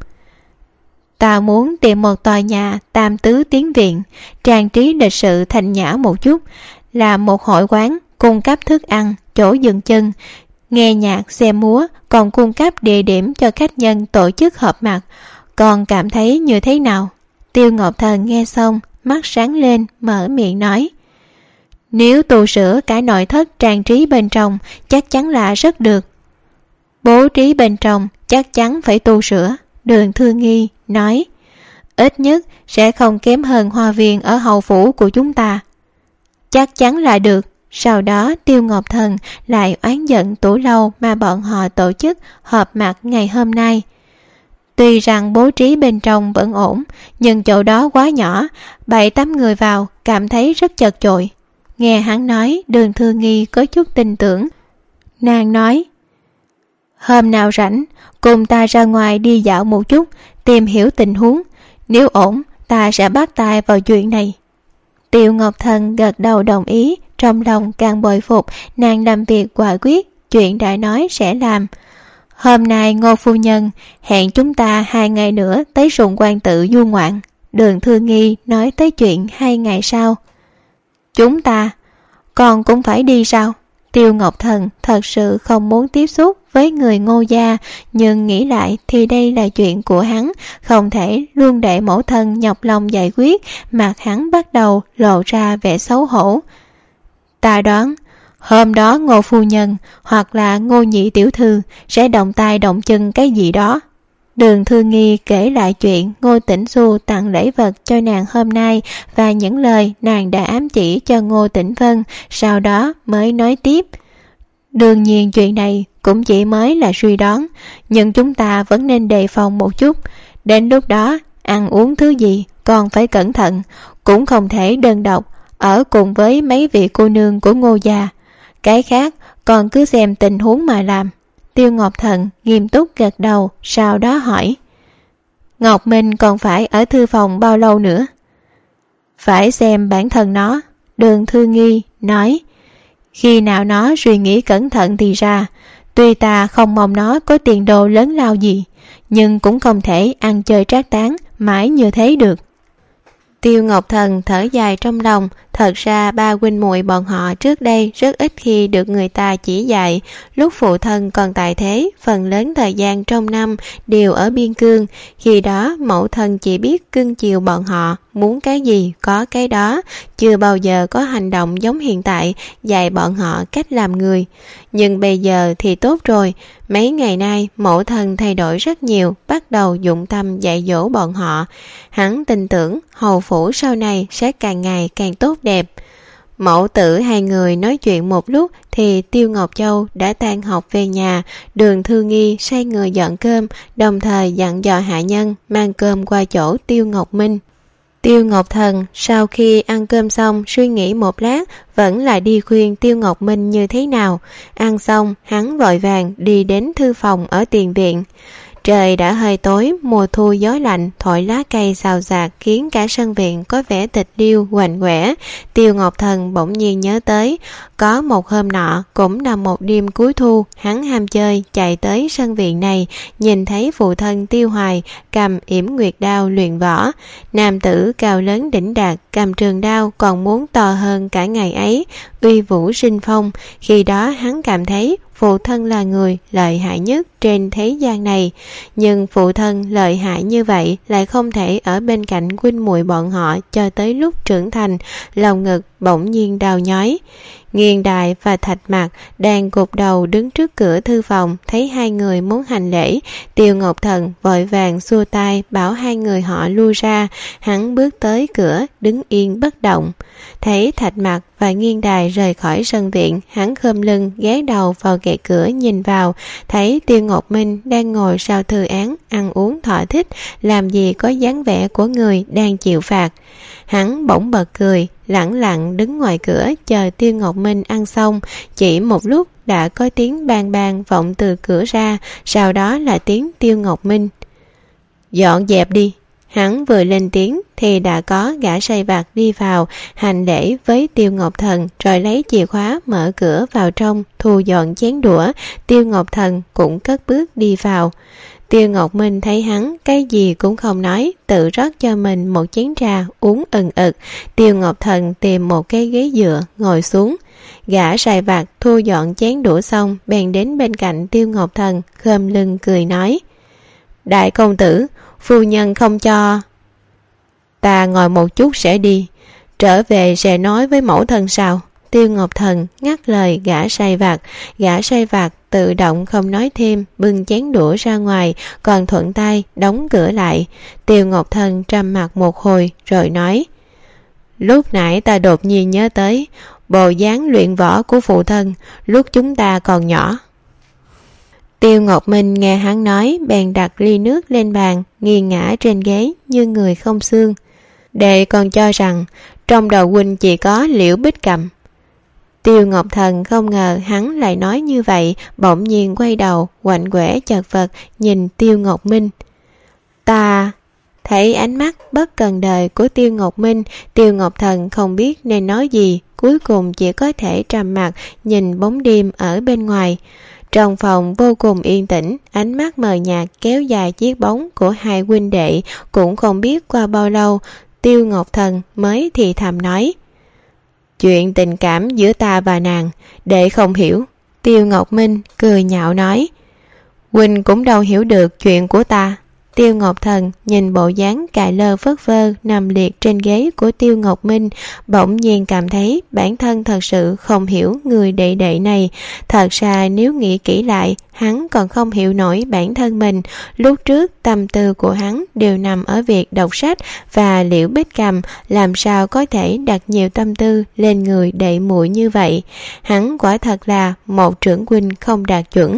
Ta muốn tìm một tòa nhà tam tứ tiến viện, trang trí lịch sự thanh nhã một chút, là một hội quán cung cấp thức ăn, chỗ dừng chân, nghe nhạc, xem múa, còn cung cấp địa điểm cho khách nhân tổ chức họp mặt. Còn cảm thấy như thế nào? Tiêu Ngọc Thần nghe xong, mắt sáng lên, mở miệng nói, nếu tu sửa cả nội thất trang trí bên trong chắc chắn là rất được. Bố trí bên trong chắc chắn phải tu sửa, Đường Thư Nghi nói, ít nhất sẽ không kém hơn hoa viên ở hầu phủ của chúng ta. Chắc chắn là được. Sau đó Tiêu Ngọc Thần lại oán giận tủ lâu mà bọn họ tổ chức họp mặt ngày hôm nay. Tuy rằng bố trí bên trong vẫn ổn, nhưng chỗ đó quá nhỏ, bảy tám người vào cảm thấy rất chật chội. Nghe hắn nói, Đường Thư Nghi có chút tin tưởng. Nàng nói, hôm nào rảnh cùng ta ra ngoài đi dạo một chút, tìm hiểu tình huống, nếu ổn ta sẽ bắt tay vào chuyện này. Tiêu Ngọc Thần gật đầu đồng ý, trong lòng càng bội phục nàng làm việc quả quyết, chuyện đã nói sẽ làm. Hôm nay Ngô phu nhân hẹn chúng ta hai ngày nữa tới Sùng Quan Tự du ngoạn. Đường Thư Nghi nói tới chuyện hai ngày sau. Chúng ta còn cũng phải đi sao? Tiêu Ngọc Thần thật sự không muốn tiếp xúc với người Ngô gia, nhưng nghĩ lại thì đây là chuyện của hắn, không thể luôn để mẫu thân nhọc lòng giải quyết. Mặt hắn bắt đầu lộ ra vẻ xấu hổ. Ta đoán hôm đó Ngô phu nhân hoặc là Ngô nhị tiểu thư sẽ động tay động chân cái gì đó. Đường Thư Nghi kể lại chuyện Ngô Tĩnh Xu tặng lễ vật cho nàng hôm nay và những lời nàng đã ám chỉ cho Ngô Tĩnh Vân, sau đó mới nói tiếp. Đương nhiên chuyện này cũng chỉ mới là suy đoán, nhưng chúng ta vẫn nên đề phòng một chút. Đến lúc đó, ăn uống thứ gì còn phải cẩn thận, cũng không thể đơn độc ở cùng với mấy vị cô nương của Ngô gia. Cái khác còn cứ xem tình huống mà làm. Tiêu Ngọc Thần nghiêm túc gật đầu, sau đó hỏi. Ngọc Minh còn phải ở thư phòng bao lâu nữa? Phải xem bản thân nó. Đường Thư Nghi nói. Khi nào nó suy nghĩ cẩn thận thì ra. Tuy ta không mong nó có tiền đồ lớn lao gì, nhưng cũng không thể ăn chơi trác tán mãi như thế được. Tiêu Ngọc Thần thở dài trong lòng. Thật ra ba huynh muội bọn họ trước đây rất ít khi được người ta chỉ dạy. Lúc phụ thân còn tại thế, phần lớn thời gian trong năm đều ở biên cương. Khi đó mẫu thân chỉ biết cưng chiều bọn họ, muốn cái gì có cái đó, chưa bao giờ có hành động giống hiện tại dạy bọn họ cách làm người. Nhưng bây giờ thì tốt rồi. Mấy ngày nay mẫu thân thay đổi rất nhiều, bắt đầu dụng tâm dạy dỗ bọn họ. Hắn tin tưởng hầu phủ sau này sẽ càng ngày càng tốt đẹp. Mẫu tử hai người nói chuyện một lúc thì Tiêu Ngọc Châu đã tan học về nhà. Đường Thư Nghi sai người dọn cơm, đồng thời dặn dò hạ nhân mang cơm qua chỗ Tiêu Ngọc Minh. Tiêu Ngọc Thần sau khi ăn cơm xong suy nghĩ một lát, vẫn lại đi khuyên Tiêu Ngọc Minh như thế nào. Ăn xong hắn vội vàng đi đến thư phòng ở tiền viện. Trời đã hơi tối, mùa thu gió lạnh thổi lá cây xào xạc khiến cả sân viện có vẻ tịch liêu quạnh quẻ. Tiêu Ngọc Thần bỗng nhiên nhớ tới, có một hôm nọ cũng là một đêm cuối thu, hắn ham chơi chạy tới sân viện này, nhìn thấy phụ thân Tiêu Hoài cầm yểm nguyệt đao luyện võ. Nam tử cao lớn đỉnh đạt, cầm trường đao còn muốn to hơn cả ngày ấy, uy vũ sinh phong. Khi đó hắn cảm thấy phụ thân là người lợi hại nhất trên thế gian này, nhưng phụ thân lợi hại như vậy lại không thể ở bên cạnh huynh muội bọn họ cho tới lúc trưởng thành. Lòng ngực bỗng nhiên đau nhói. Nghiên Đại và Thạch Mặc đang gục đầu đứng trước cửa thư phòng, thấy hai người muốn hành lễ. Tiêu Ngọc Thần vội vàng xua tay bảo hai người họ lui ra. Hắn bước tới cửa đứng yên bất động. Thấy Thạch Mặc và Nghiên Đài rời khỏi sân viện, hắn khom lưng ghé đầu vào kệ cửa nhìn vào, thấy Tiêu Ngọc Minh đang ngồi sau thư án ăn uống thỏa thích, làm gì có dáng vẻ của người đang chịu phạt. Hắn bỗng bật cười, lẳng lặng đứng ngoài cửa chờ Tiêu Ngọc Minh ăn xong. Chỉ một lúc đã có tiếng bang bang vọng từ cửa ra, sau đó là tiếng Tiêu Ngọc Minh. Dọn dẹp đi. Hắn vừa lên tiếng thì đã có gã sai vặt đi vào, hành lễ với Tiêu Ngọc Thần, rồi lấy chìa khóa mở cửa vào trong, thu dọn chén đũa. Tiêu Ngọc Thần cũng cất bước đi vào. Tiêu Ngọc Minh thấy hắn cái gì cũng không nói, tự rót cho mình một chén trà uống ừng ực. Tiêu Ngọc Thần tìm một cái ghế dựa ngồi xuống. Gã sai vặt thu dọn chén đũa xong bèn đến bên cạnh Tiêu Ngọc Thần, khom lưng cười nói: Đại công tử, phu nhân không cho. Ta ngồi một chút sẽ đi, trở về sẽ nói với mẫu thân sao? Tiêu Ngọc Thần ngắt lời gã sai vặt. Gã sai vặt tự động không nói thêm, bưng chén đũa ra ngoài, còn thuận tay đóng cửa lại. Tiêu Ngọc Thần trầm mặc một hồi rồi nói: Lúc nãy ta đột nhiên nhớ tới bộ dáng luyện võ của phụ thân lúc chúng ta còn nhỏ. Tiêu Ngọc Minh nghe hắn nói bèn đặt ly nước lên bàn, nghiêng ngã trên ghế như người không xương. Đệ còn cho rằng trong đầu huynh chỉ có Liễu Bích Cầm. Tiêu Ngọc Thần không ngờ hắn lại nói như vậy, bỗng nhiên quay đầu quạnh quẻ chật vật nhìn Tiêu Ngọc Minh. Ta... Thấy ánh mắt bất cần đời của Tiêu Ngọc Minh, Tiêu Ngọc Thần không biết nên nói gì, cuối cùng chỉ có thể trầm mặc nhìn bóng đêm ở bên ngoài. Trong phòng vô cùng yên tĩnh, ánh mắt mờ nhạt kéo dài chiếc bóng của hai huynh đệ. Cũng không biết qua bao lâu, Tiêu Ngọc Thần mới thì thầm nói: Chuyện tình cảm giữa ta và nàng, đệ không hiểu. Tiêu Ngọc Minh cười nhạo nói: Huynh cũng đâu hiểu được chuyện của ta. Tiêu Ngọc Thần nhìn bộ dáng cài lơ phất phơ nằm liệt trên ghế của Tiêu Ngọc Minh, bỗng nhiên cảm thấy bản thân thật sự không hiểu người đệ đệ này. Thật ra nếu nghĩ kỹ lại, hắn còn không hiểu nổi bản thân mình. Lúc trước tâm tư của hắn đều nằm ở việc đọc sách và Liễu Bích Cầm, làm sao có thể đặt nhiều tâm tư lên người đệ muội như vậy. Hắn quả thật là một trưởng huynh không đạt chuẩn.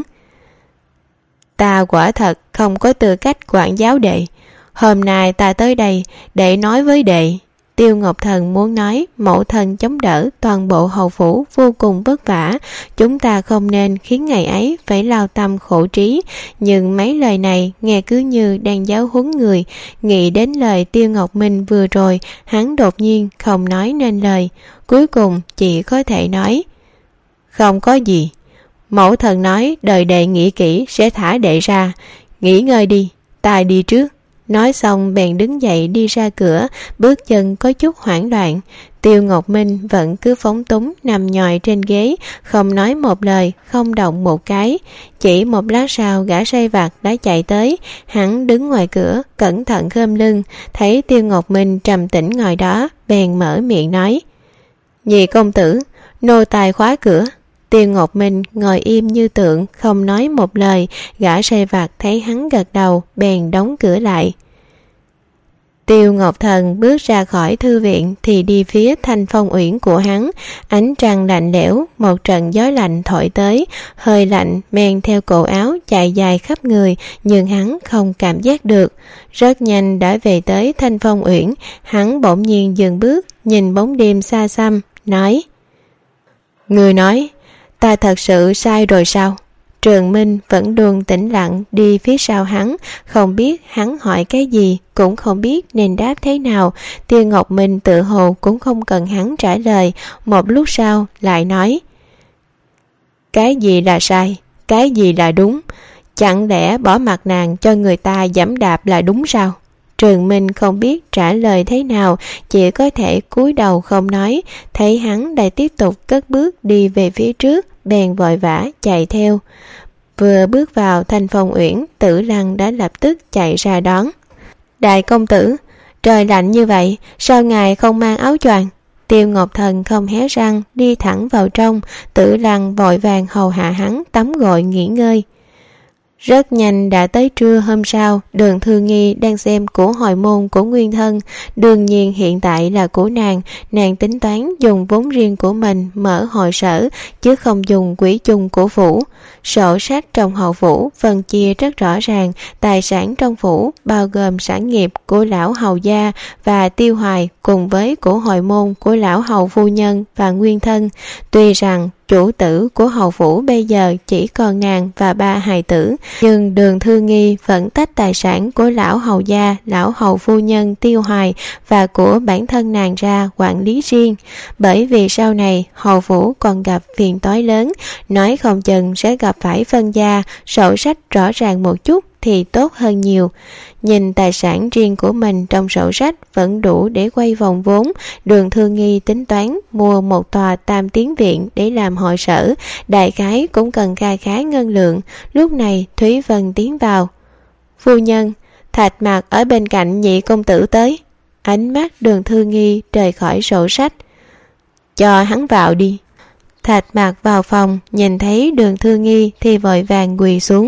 Ta quả thật không có tư cách quản giáo đệ. Hôm nay ta tới đây để nói với đệ. Tiêu Ngọc Thần muốn nói mẫu thân chống đỡ toàn bộ hầu phủ vô cùng vất vả, chúng ta không nên khiến ngày ấy phải lao tâm khổ trí. Nhưng mấy lời này nghe cứ như đang giáo huấn người. Nghĩ đến lời Tiêu Ngọc Minh vừa rồi, hắn đột nhiên không nói nên lời. Cuối cùng chỉ có thể nói: không có gì. Mẫu thần nói đời đệ nghĩ kỹ sẽ thả đệ ra. Nghỉ ngơi đi, ta đi trước. Nói xong bèn đứng dậy đi ra cửa, bước chân có chút hoảng loạn. Tiêu Ngọc Minh vẫn cứ phóng túng nằm nhòi trên ghế, không nói một lời, không động một cái. Chỉ một lát sau gã sai vặt đã chạy tới. Hắn đứng ngoài cửa cẩn thận khom lưng, thấy Tiêu Ngọc Minh trầm tĩnh ngồi đó, bèn mở miệng nói: nhị công tử, nô tài khóa cửa. Tiêu Ngọc Minh ngồi im như tượng, không nói một lời. Gã sai vặt thấy hắn gật đầu, bèn đóng cửa lại. Tiêu Ngọc Thần bước ra khỏi thư viện thì đi phía Thanh Phong Uyển của hắn. Ánh trăng lạnh lẽo, một trận gió lạnh thổi tới, hơi lạnh men theo cổ áo chạy dài khắp người, nhưng hắn không cảm giác được. Rất nhanh đã về tới Thanh Phong Uyển. Hắn bỗng nhiên dừng bước, nhìn bóng đêm xa xăm, nói: người nói ta thật sự sai rồi sao? Trường Minh vẫn luôn tĩnh lặng đi phía sau hắn, không biết hắn hỏi cái gì, cũng không biết nên đáp thế nào. Tiêu Ngọc Minh tự hồ cũng không cần hắn trả lời, một lúc sau lại nói: cái gì là sai, cái gì là đúng? Chẳng lẽ bỏ mặt nàng cho người ta giẫm đạp là đúng sao? Trường Minh không biết trả lời thế nào, chỉ có thể cúi đầu không nói. Thấy hắn lại tiếp tục cất bước đi về phía trước, bèn vội vã chạy theo. Vừa bước vào Thanh Phong Uyển, Tử Lăng đã lập tức chạy ra đón. Đại công tử, trời lạnh như vậy, sao ngài không mang áo choàng? Tiêu Ngọc Thần không hé răng, đi thẳng vào trong. Tử Lăng vội vàng hầu hạ hắn tắm gội nghỉ ngơi. Rất nhanh đã tới trưa hôm sau, Đường Thư Nghi đang xem của hồi môn của Nguyên Thân. Đương nhiên hiện tại là của nàng, nàng tính toán dùng vốn riêng của mình mở hội sở, chứ không dùng quỹ chung của phủ. Sổ sách trong hậu phủ phân chia rất rõ ràng, tài sản trong phủ bao gồm sản nghiệp của lão hầu gia và Tiêu Hoài cùng với của hồi môn của lão hầu phu nhân và Nguyên Thân. Tuy rằng chủ tử của hầu phủ bây giờ chỉ còn nàng và ba hài tử, nhưng Đường Thư Nghi vẫn tách tài sản của lão hầu gia, lão hầu phu nhân Tiêu Hoài và của bản thân nàng ra quản lý riêng. Bởi vì sau này hầu phủ còn gặp phiền toái lớn, nói không chừng sẽ gặp phải phân gia, sổ sách rõ ràng một chút thì tốt hơn nhiều. Nhìn tài sản riêng của mình trong sổ sách vẫn đủ để quay vòng vốn, Đường Thư Nghi tính toán mua một tòa tam tiến viện để làm hội sở, đại khái cũng cần kha khá ngân lượng. Lúc này Thúy Vân tiến vào. Phu nhân, Thạch Mạc ở bên cạnh nhị công tử tới. Ánh mắt Đường Thư Nghi rời khỏi sổ sách. Cho hắn vào đi. Thạch Mạc vào phòng, nhìn thấy Đường Thư Nghi thì vội vàng quỳ xuống.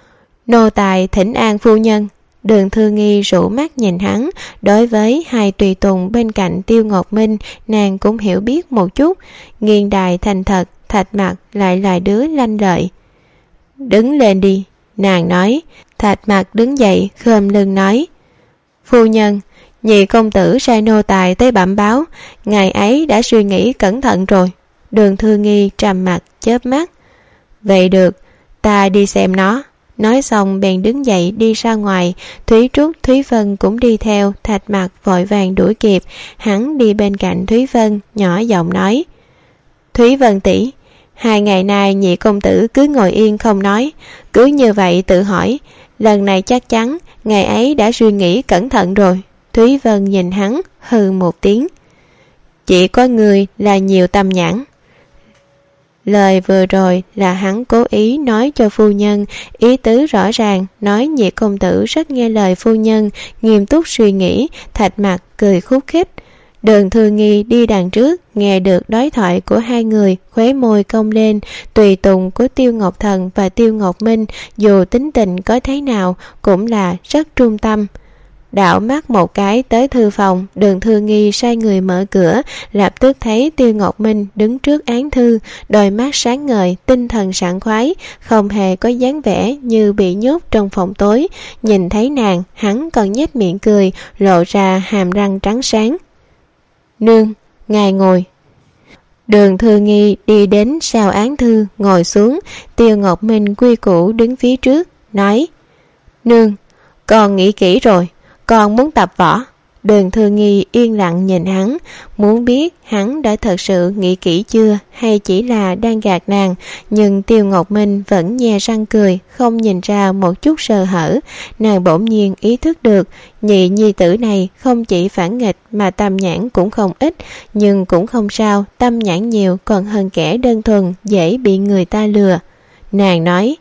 Nô tài thỉnh an phu nhân. Đường Thư Nghi rủ mắt nhìn hắn. Đối với hai tùy tùng bên cạnh Tiêu Ngọc Minh, nàng cũng hiểu biết một chút. Nghiêng đài thành thật, Thạch Mạc lại là đứa lanh lợi. Đứng lên đi, nàng nói. Thạch Mạc đứng dậy khom lưng nói: phu nhân, nhị công tử sai nô tài tới bẩm báo, ngày ấy đã suy nghĩ cẩn thận rồi. Đường Thư Nghi trầm mặt chớp mắt. Vậy được, ta đi xem nó. Nói xong bèn đứng dậy đi ra ngoài. Thúy Trúc, Thúy Vân cũng đi theo. Thạch Mạc vội vàng đuổi kịp. Hắn đi bên cạnh Thúy Vân, nhỏ giọng nói: Thúy Vân tỷ, hai ngày nay nhị công tử cứ ngồi yên không nói, cứ như vậy tự hỏi, lần này chắc chắn ngày ấy đã suy nghĩ cẩn thận rồi. Thúy Vân nhìn hắn hừ một tiếng. Chỉ có người là nhiều tâm nhãn. Lời vừa rồi là hắn cố ý nói cho phu nhân, ý tứ rõ ràng, nói Nhiệt công tử rất nghe lời phu nhân, nghiêm túc suy nghĩ, thạch mặt cười khúc khích. Đường Thư Nghi đi đằng trước, nghe được đối thoại của hai người, khóe môi cong lên. Tùy tùng của Tiêu Ngọc Thần và Tiêu Ngọc Minh dù tính tình có thế nào cũng là rất trung tâm. Đảo mắt một cái tới thư phòng, Đường Thư Nghi sai người mở cửa, lập tức thấy Tiêu Ngọc Minh đứng trước án thư, đôi mắt sáng ngời, tinh thần sảng khoái, không hề có dáng vẻ như bị nhốt trong phòng tối. Nhìn thấy nàng, hắn còn nhếch miệng cười, lộ ra hàm răng trắng sáng. Nương, ngài ngồi. Đường Thư Nghi đi đến sau án thư, ngồi xuống. Tiêu Ngọc Minh quy củ đứng phía trước, nói: Nương, con nghĩ kỹ rồi, con muốn tập võ. Đường Thư Nghi yên lặng nhìn hắn, muốn biết hắn đã thật sự nghĩ kỹ chưa hay chỉ là đang gạt nàng. Nhưng Tiêu Ngọc Minh vẫn nhe răng cười, không nhìn ra một chút sơ hở. Nàng bỗng nhiên ý thức được nhị nhi tử này không chỉ phản nghịch mà tâm nhãn cũng không ít. Nhưng cũng không sao, tâm nhãn nhiều còn hơn kẻ đơn thuần, dễ bị người ta lừa. Nàng nói: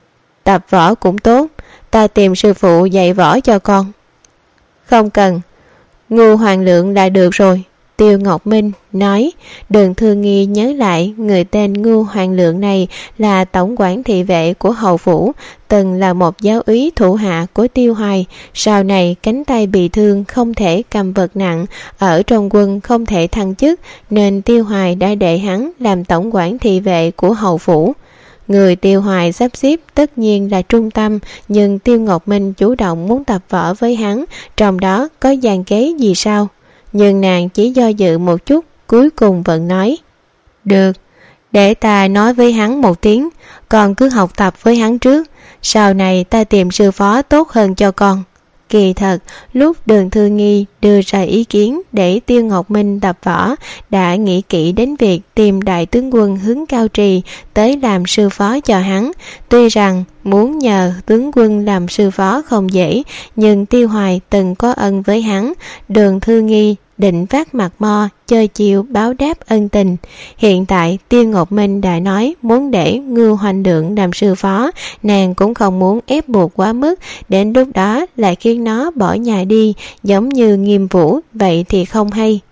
Tập võ cũng tốt, ta tìm sư phụ dạy võ cho con. Không cần, Ngưu Hoàng Lượng là được rồi. Tiêu Ngọc Minh nói. Đường Thư Nghi nhớ lại người tên Ngưu Hoàng Lượng này là tổng quản thị vệ của hầu phủ, từng là một giáo úy thủ hạ của Tiêu Hoài. Sau này cánh tay bị thương, không thể cầm vật nặng, ở trong quân không thể thăng chức, nên Tiêu Hoài đã để hắn làm tổng quản thị vệ của hầu phủ. Người Tiêu Hoài sắp xếp tất nhiên là trung tâm, nhưng Tiêu Ngọc Minh chủ động muốn tập võ với hắn, trong đó có dàn kế gì sao? Nhưng nàng chỉ do dự một chút, cuối cùng vẫn nói: Được, để ta nói với hắn một tiếng, con cứ học tập với hắn trước, sau này ta tìm sư phó tốt hơn cho con. Kỳ thật, lúc Đường Thư Nghi đưa ra ý kiến để Tiêu Ngọc Minh tập võ, đã nghĩ kỹ đến việc tìm đại tướng quân Hướng Cao Trì tới làm sư phó cho hắn. Tuy rằng muốn nhờ tướng quân làm sư phó không dễ, nhưng Tiêu Hoài từng có ân với hắn. Đường Thư Nghi định vác mặt mo chơi chiều báo đáp ân tình. Hiện tại Tiêu Ngọc Minh đã nói muốn để Ngưu Hoành Lượng làm sư phó, nàng cũng không muốn ép buộc quá mức, đến lúc đó lại khiến nó bỏ nhà đi giống như Nghiêm Vũ, vậy thì không hay.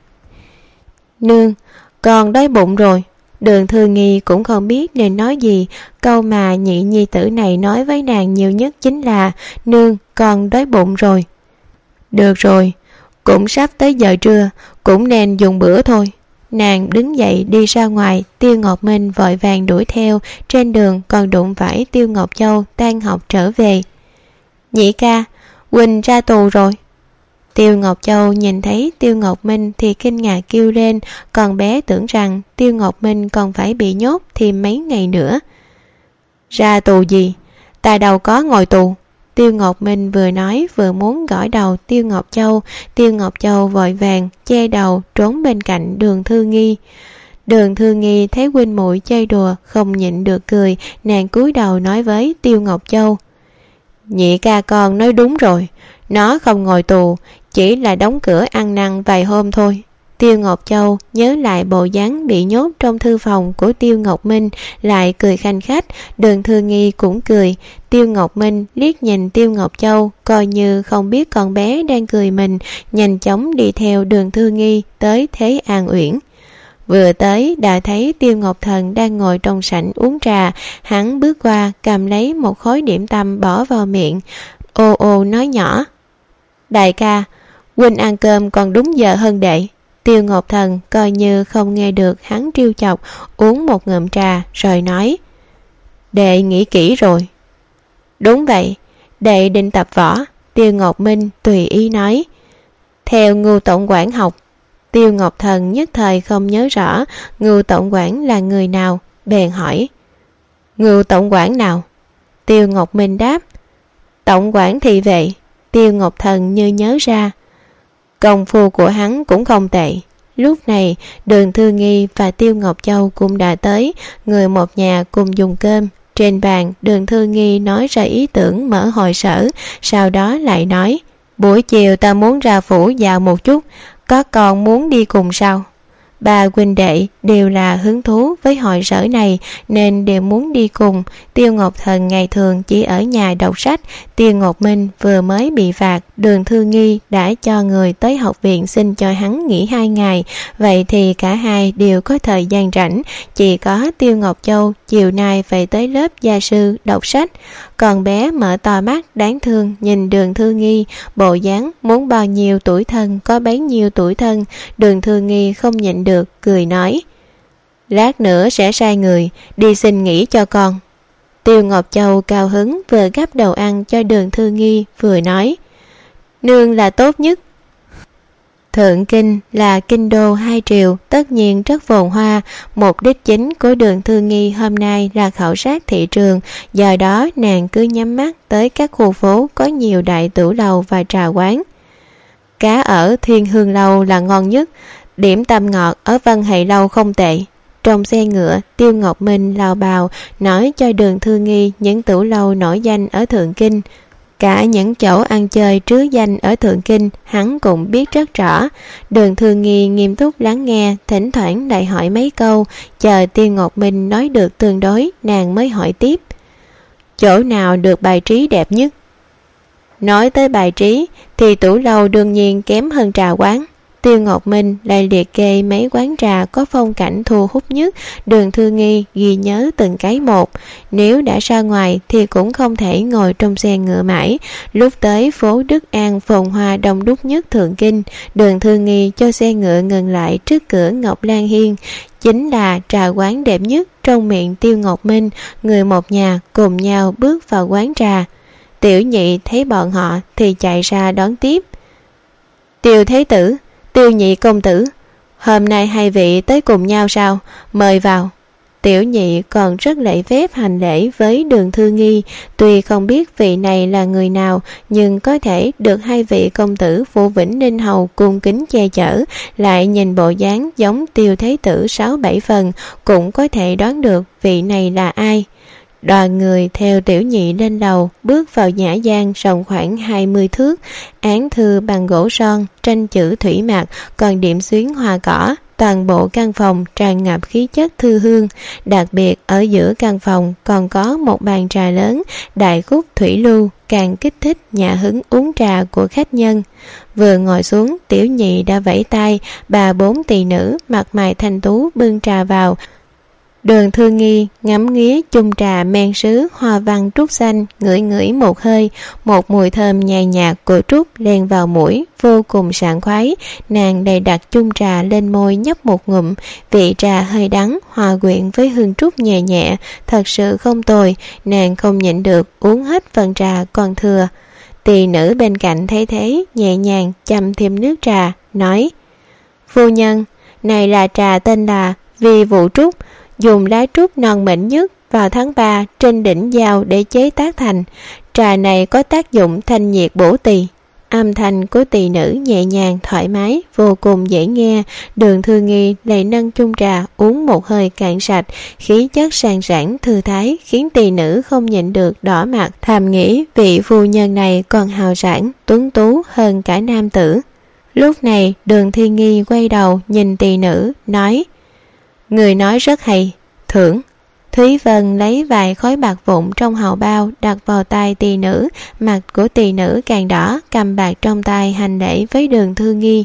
Nương, con đói bụng rồi. Đường Thư Nghi cũng không biết nên nói gì. Câu mà nhị nhi tử này nói với nàng nhiều nhất chính là: Nương, con đói bụng rồi. Được rồi, cũng sắp tới giờ trưa, cũng nên dùng bữa thôi. Nàng đứng dậy đi ra ngoài. Tiêu Ngọc Minh vội vàng đuổi theo, trên đường còn đụng phải Tiêu Ngọc Châu tan học trở về. Nhị ca, Quỳnh ra tù rồi. Tiêu Ngọc Châu nhìn thấy Tiêu Ngọc Minh thì kinh ngạc kêu lên, còn bé tưởng rằng Tiêu Ngọc Minh còn phải bị nhốt thêm mấy ngày nữa. Ra tù gì? Ta đâu có ngồi tù. Tiêu Ngọc Minh vừa nói vừa muốn gõ đầu Tiêu Ngọc Châu. Tiêu Ngọc Châu vội vàng che đầu trốn bên cạnh Đường Thư Nghi. Đường Thư Nghi thấy huynh muội chơi đùa không nhịn được cười, nàng cúi đầu nói với Tiêu Ngọc Châu: Nhị ca con nói đúng rồi, nó không ngồi tù, chỉ là đóng cửa ăn năn vài hôm thôi. Tiêu Ngọc Châu nhớ lại bộ dáng bị nhốt trong thư phòng của Tiêu Ngọc Minh, lại cười khanh khách. Đường Thư Nghi cũng cười. Tiêu Ngọc Minh liếc nhìn Tiêu Ngọc Châu, coi như không biết con bé đang cười mình, nhanh chóng đi theo Đường Thư Nghi tới Thế An Uyển. Vừa tới đã thấy Tiêu Ngọc Thần đang ngồi trong sảnh uống trà. Hắn bước qua cầm lấy một khối điểm tâm bỏ vào miệng, ô ô nói nhỏ: Đại ca, huynh ăn cơm còn đúng giờ hơn đệ. Tiêu Ngọc Thần coi như không nghe được hắn trêu chọc, uống một ngụm trà rồi nói: Đệ nghĩ kỹ rồi. Đúng vậy, đệ định tập võ. Tiêu Ngọc Minh tùy ý nói: Theo Ngưu tổng quản học. Tiêu Ngọc Thần nhất thời không nhớ rõ Ngưu tổng quản là người nào, bèn hỏi: Ngưu tổng quản nào? Tiêu Ngọc Minh đáp: Tổng quản thị vệ. Tiêu Ngọc Thần như nhớ ra, công phu của hắn cũng không tệ. Lúc này Đường Thư Nghi và Tiêu Ngọc Châu cũng đã tới, người một nhà cùng dùng cơm. Trên bàn Đường Thư Nghi nói ra ý tưởng mở hội sở, sau đó lại nói: Buổi chiều ta muốn ra phủ dạo một chút, có còn muốn đi cùng sao? Ba huynh đệ đều là hứng thú với hội sở này nên đều muốn đi cùng. Tiêu Ngọc Thần ngày thường chỉ ở nhà đọc sách. Tiêu Ngọc Minh vừa mới bị phạt, Đường Thư Nghi đã cho người tới học viện xin cho hắn nghỉ hai ngày. Vậy thì cả hai đều có thời gian rảnh. Chỉ có Tiêu Ngọc Châu chiều nay phải tới lớp gia sư đọc sách. Còn bé mở to mắt đáng thương nhìn Đường Thư Nghi, bộ dáng muốn bao nhiêu tuổi thân có bấy nhiêu tuổi thân. Đường Thư Nghi không nhịn được cười nói: lát nữa sẽ sai người đi xin nghỉ cho con. Tiêu Ngọc Châu cao hứng vừa gắp đầu ăn cho Đường Thư Nghi vừa nói: nương là tốt nhất. Thượng Kinh là kinh đô hai triều, tất nhiên rất phồn hoa. Mục đích chính của Đường Thư Nghi hôm nay là khảo sát thị trường, do đó nàng cứ nhắm mắt tới các khu phố có nhiều đại tửu lầu và trà quán. Cá ở Thiên Hương Lâu là ngon nhất, điểm tâm ngọt ở Vân Hầy Lâu không tệ. Trong xe ngựa, Tiêu Ngọc Minh lao bào nói cho Đường Thư Nghi những tửu lâu nổi danh ở Thượng Kinh. Cả những chỗ ăn chơi trứ danh ở Thượng Kinh hắn cũng biết rất rõ. Đường Thư Nghi nghiêm túc lắng nghe, thỉnh thoảng lại hỏi mấy câu. Chờ Tiêu Ngọc Minh nói được tương đối, nàng mới hỏi tiếp: chỗ nào được bài trí đẹp nhất? Nói tới bài trí thì tửu lâu đương nhiên kém hơn trà quán. Tiêu Ngọc Minh lại liệt kê mấy quán trà có phong cảnh thu hút nhất. Đường Thư Nghi ghi nhớ từng cái một. Nếu đã ra ngoài thì cũng không thể ngồi trong xe ngựa mãi. Lúc tới phố Đức An phồn hoa đông đúc nhất Thượng Kinh, Đường Thư Nghi cho xe ngựa ngừng lại trước cửa Ngọc Lan Hiên. Chính là trà quán đẹp nhất trong miệng Tiêu Ngọc Minh. Người một nhà cùng nhau bước vào quán trà. Tiểu Nhị thấy bọn họ thì chạy ra đón tiếp: Tiêu Thế Tử, Tiêu Nhị công tử, hôm nay hai vị tới cùng nhau sao? Mời vào. Tiểu Nhị còn rất lễ phép hành lễ với Đường Thư Nghi. Tuy không biết vị này là người nào, nhưng có thể được hai vị công tử Phủ Vĩnh Ninh Hầu cung kính che chở, lại nhìn bộ dáng giống Tiêu Thế Tử sáu bảy phần, cũng có thể đoán được vị này là ai. Đoàn người theo Tiểu Nhị lên lầu, bước vào nhã gian rộng khoảng hai mươi thước, án thư bằng gỗ son, tranh chữ thủy mặc, còn điểm xuyến hoa cỏ. Toàn bộ căn phòng tràn ngập khí chất thư hương. Đặc biệt ở giữa căn phòng còn có một bàn trà lớn, đại cúc thủy lưu, càng kích thích nhã hứng uống trà của khách nhân. Vừa ngồi xuống, Tiểu Nhị đã vẫy tay, bà bốn tỳ nữ mặt mày thanh tú bưng trà vào. Đường Thư Nghi ngắm nghía chung trà men sứ hoa văn trúc xanh, ngửi ngửi một hơi, một mùi thơm nhàn nhạt của trúc len vào mũi, vô cùng sảng khoái. Nàng đầy đặt chung trà lên môi nhấp một ngụm, vị trà hơi đắng hòa quyện với hương trúc nhẹ nhẹ, thật sự không tồi. Nàng không nhịn được uống hết phần trà còn thừa. Tỳ nữ bên cạnh thấy thế, nhẹ nhàng châm thêm nước trà, nói: phu nhân, này là trà tên là Vi Vụ Trúc, dùng lá trúc non mịn nhất vào tháng ba trên đỉnh Giao để chế tác thành. Trà này có tác dụng thanh nhiệt bổ tỳ. Âm thanh của tỳ nữ nhẹ nhàng thoải mái, vô cùng dễ nghe. Đường Thư Nghi lại nâng chung trà uống một hơi cạn sạch, khí chất sang sảng thư thái, khiến tỳ nữ không nhịn được đỏ mặt, thầm nghĩ vị phu nhân này còn hào sảng tuấn tú hơn cả nam tử. Lúc này Đường Thư Nghi quay đầu nhìn tỳ nữ, nói: người nói rất hay, thưởng. Thúy Vân lấy vài khối bạc vụn trong hầu bao đặt vào tay tỳ nữ, mặt của tỳ nữ càng đỏ, cầm bạc trong tay hành lễ với Đường Thư Nghi.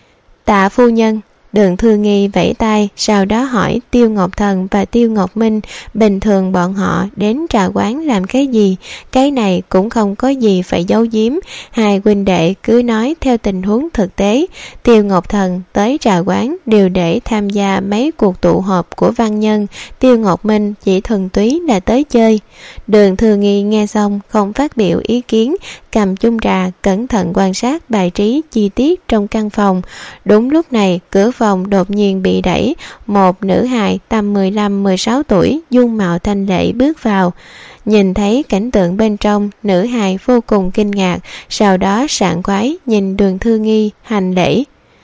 Tạ phu nhân. Đường Thư Nghi vẫy tay, sau đó hỏi Tiêu Ngọc Thần và Tiêu Ngọc Minh bình thường bọn họ đến trà quán làm cái gì. Cái này cũng không có gì phải giấu giếm, hai huynh đệ cứ nói theo tình huống thực tế. Tiêu Ngọc Thần tới trà quán đều để tham gia mấy cuộc tụ họp của văn nhân, Tiêu Ngọc Minh chỉ thuần túy là tới chơi. Đường Thư Nghi nghe xong không phát biểu ý kiến, cầm chung trà cẩn thận quan sát bài trí chi tiết trong căn phòng. Đúng lúc này cửa phòng đột nhiên bị đẩy, một nữ hài tầm mười lăm mười sáu tuổi, dung mạo thanh lệ bước vào. Nhìn thấy cảnh tượng bên trong, nữ hài vô cùng kinh ngạc, sau đó sảng khoái nhìn Đường Thư Nghi hành lễ.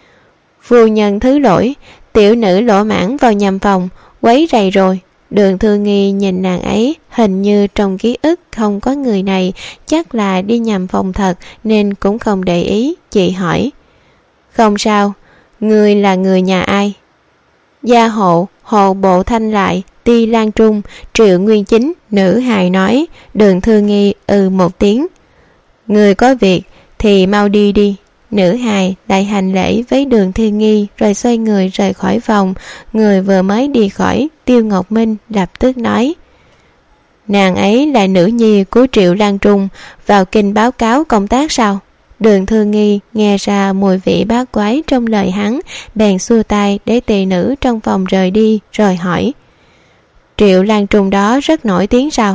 Phu nhân thứ lỗi, tiểu nữ lỗ mãn vào nhầm phòng, quấy rầy rồi. Đường Thư Nghi nhìn nàng ấy, hình như trong ký ức không có người này, chắc là đi nhầm phòng thật nên cũng không để ý. Chị hỏi: không sao, người là người nhà ai? Gia hộ, hộ bộ Thanh Lại, Ti Lan Trung, Triệu Nguyên Chính. Nữ hài nói. Đường Thư Nghi ừ một tiếng. Người có việc thì mau đi đi. Nữ hài lại hành lễ với Đường Thư Nghi rồi xoay người rời khỏi phòng. Người vừa mới đi khỏi, Tiêu Ngọc Minh lập tức nói. Nàng ấy là nữ nhi của Triệu Lan Trung, vào kinh báo cáo công tác sao? Đường Thư Nghi nghe ra mùi vị bát quái trong lời hắn, bèn xua tay để tỳ nữ trong phòng rời đi, rồi hỏi. Triệu Lan Trung đó rất nổi tiếng sao?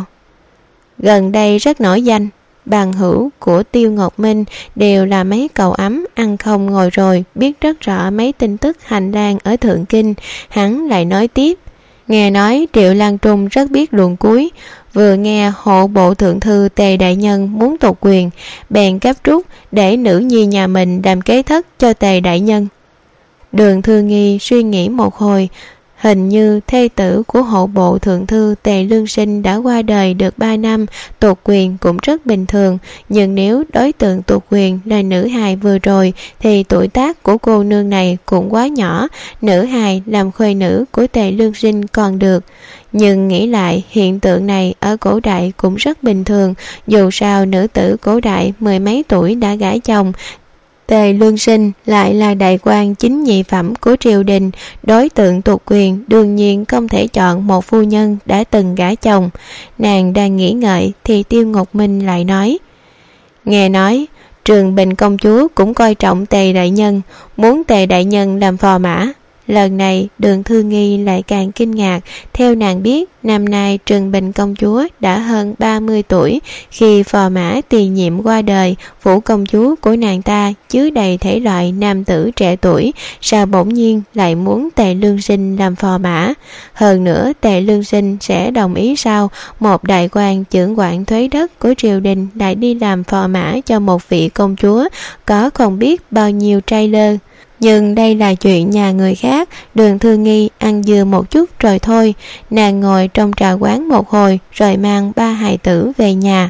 Gần đây rất nổi danh. Bằng hữu của Tiêu Ngọc Minh đều là mấy cậu ấm ăn không ngồi rồi, biết rất rõ mấy tin tức hành lang ở Thượng Kinh. Hắn lại nói tiếp. Nghe nói Triệu Lan Trung rất biết luồn cuối, vừa nghe hộ bộ thượng thư Tề đại nhân muốn tột quyền, bèn gấp rút để nữ nhi nhà mình làm kế thất cho Tề đại nhân. Đường Thư Nghi suy nghĩ một hồi, hình như thê tử của hộ bộ thượng thư Tề Lương Sinh đã qua đời được ba năm, tột quyền cũng rất bình thường, nhưng nếu đối tượng tột quyền là nữ hài vừa rồi thì tuổi tác của cô nương này cũng quá nhỏ. Nữ hài làm khuê nữ của Tề Lương Sinh còn được, nhưng nghĩ lại hiện tượng này ở cổ đại cũng rất bình thường, dù sao nữ tử cổ đại mười mấy tuổi đã gả chồng. Tề Lương Sinh lại là đại quan chính nhị phẩm của triều đình, đối tượng tột quyền đương nhiên không thể chọn một phu nhân đã từng gả chồng. Nàng đang nghĩ ngợi thì Tiêu Ngọc Minh lại nói. Nghe nói Trường Bình công chúa cũng coi trọng Tề đại nhân, muốn Tề đại nhân làm phò mã. Lần này Đường Thư Nghi lại càng kinh ngạc. Theo nàng biết, năm nay Trường Bình công chúa đã hơn ba mươi tuổi. Khi phò mã Tỳ nhiệm qua đời, phủ công chúa của nàng ta chứa đầy thể loại nam tử trẻ tuổi, sao bỗng nhiên lại muốn Tề Lương Sinh làm phò mã? Hơn nữa Tề Lương Sinh sẽ đồng ý sao? Một đại quan trưởng quản thuế đất của triều đình lại đi làm phò mã cho một vị công chúa, có không biết bao nhiêu trai lơ. Nhưng đây là chuyện nhà người khác. Đường Thư Nghi ăn dừa một chút rồi thôi. Nàng ngồi trong trà quán một hồi rồi mang ba hài tử về nhà.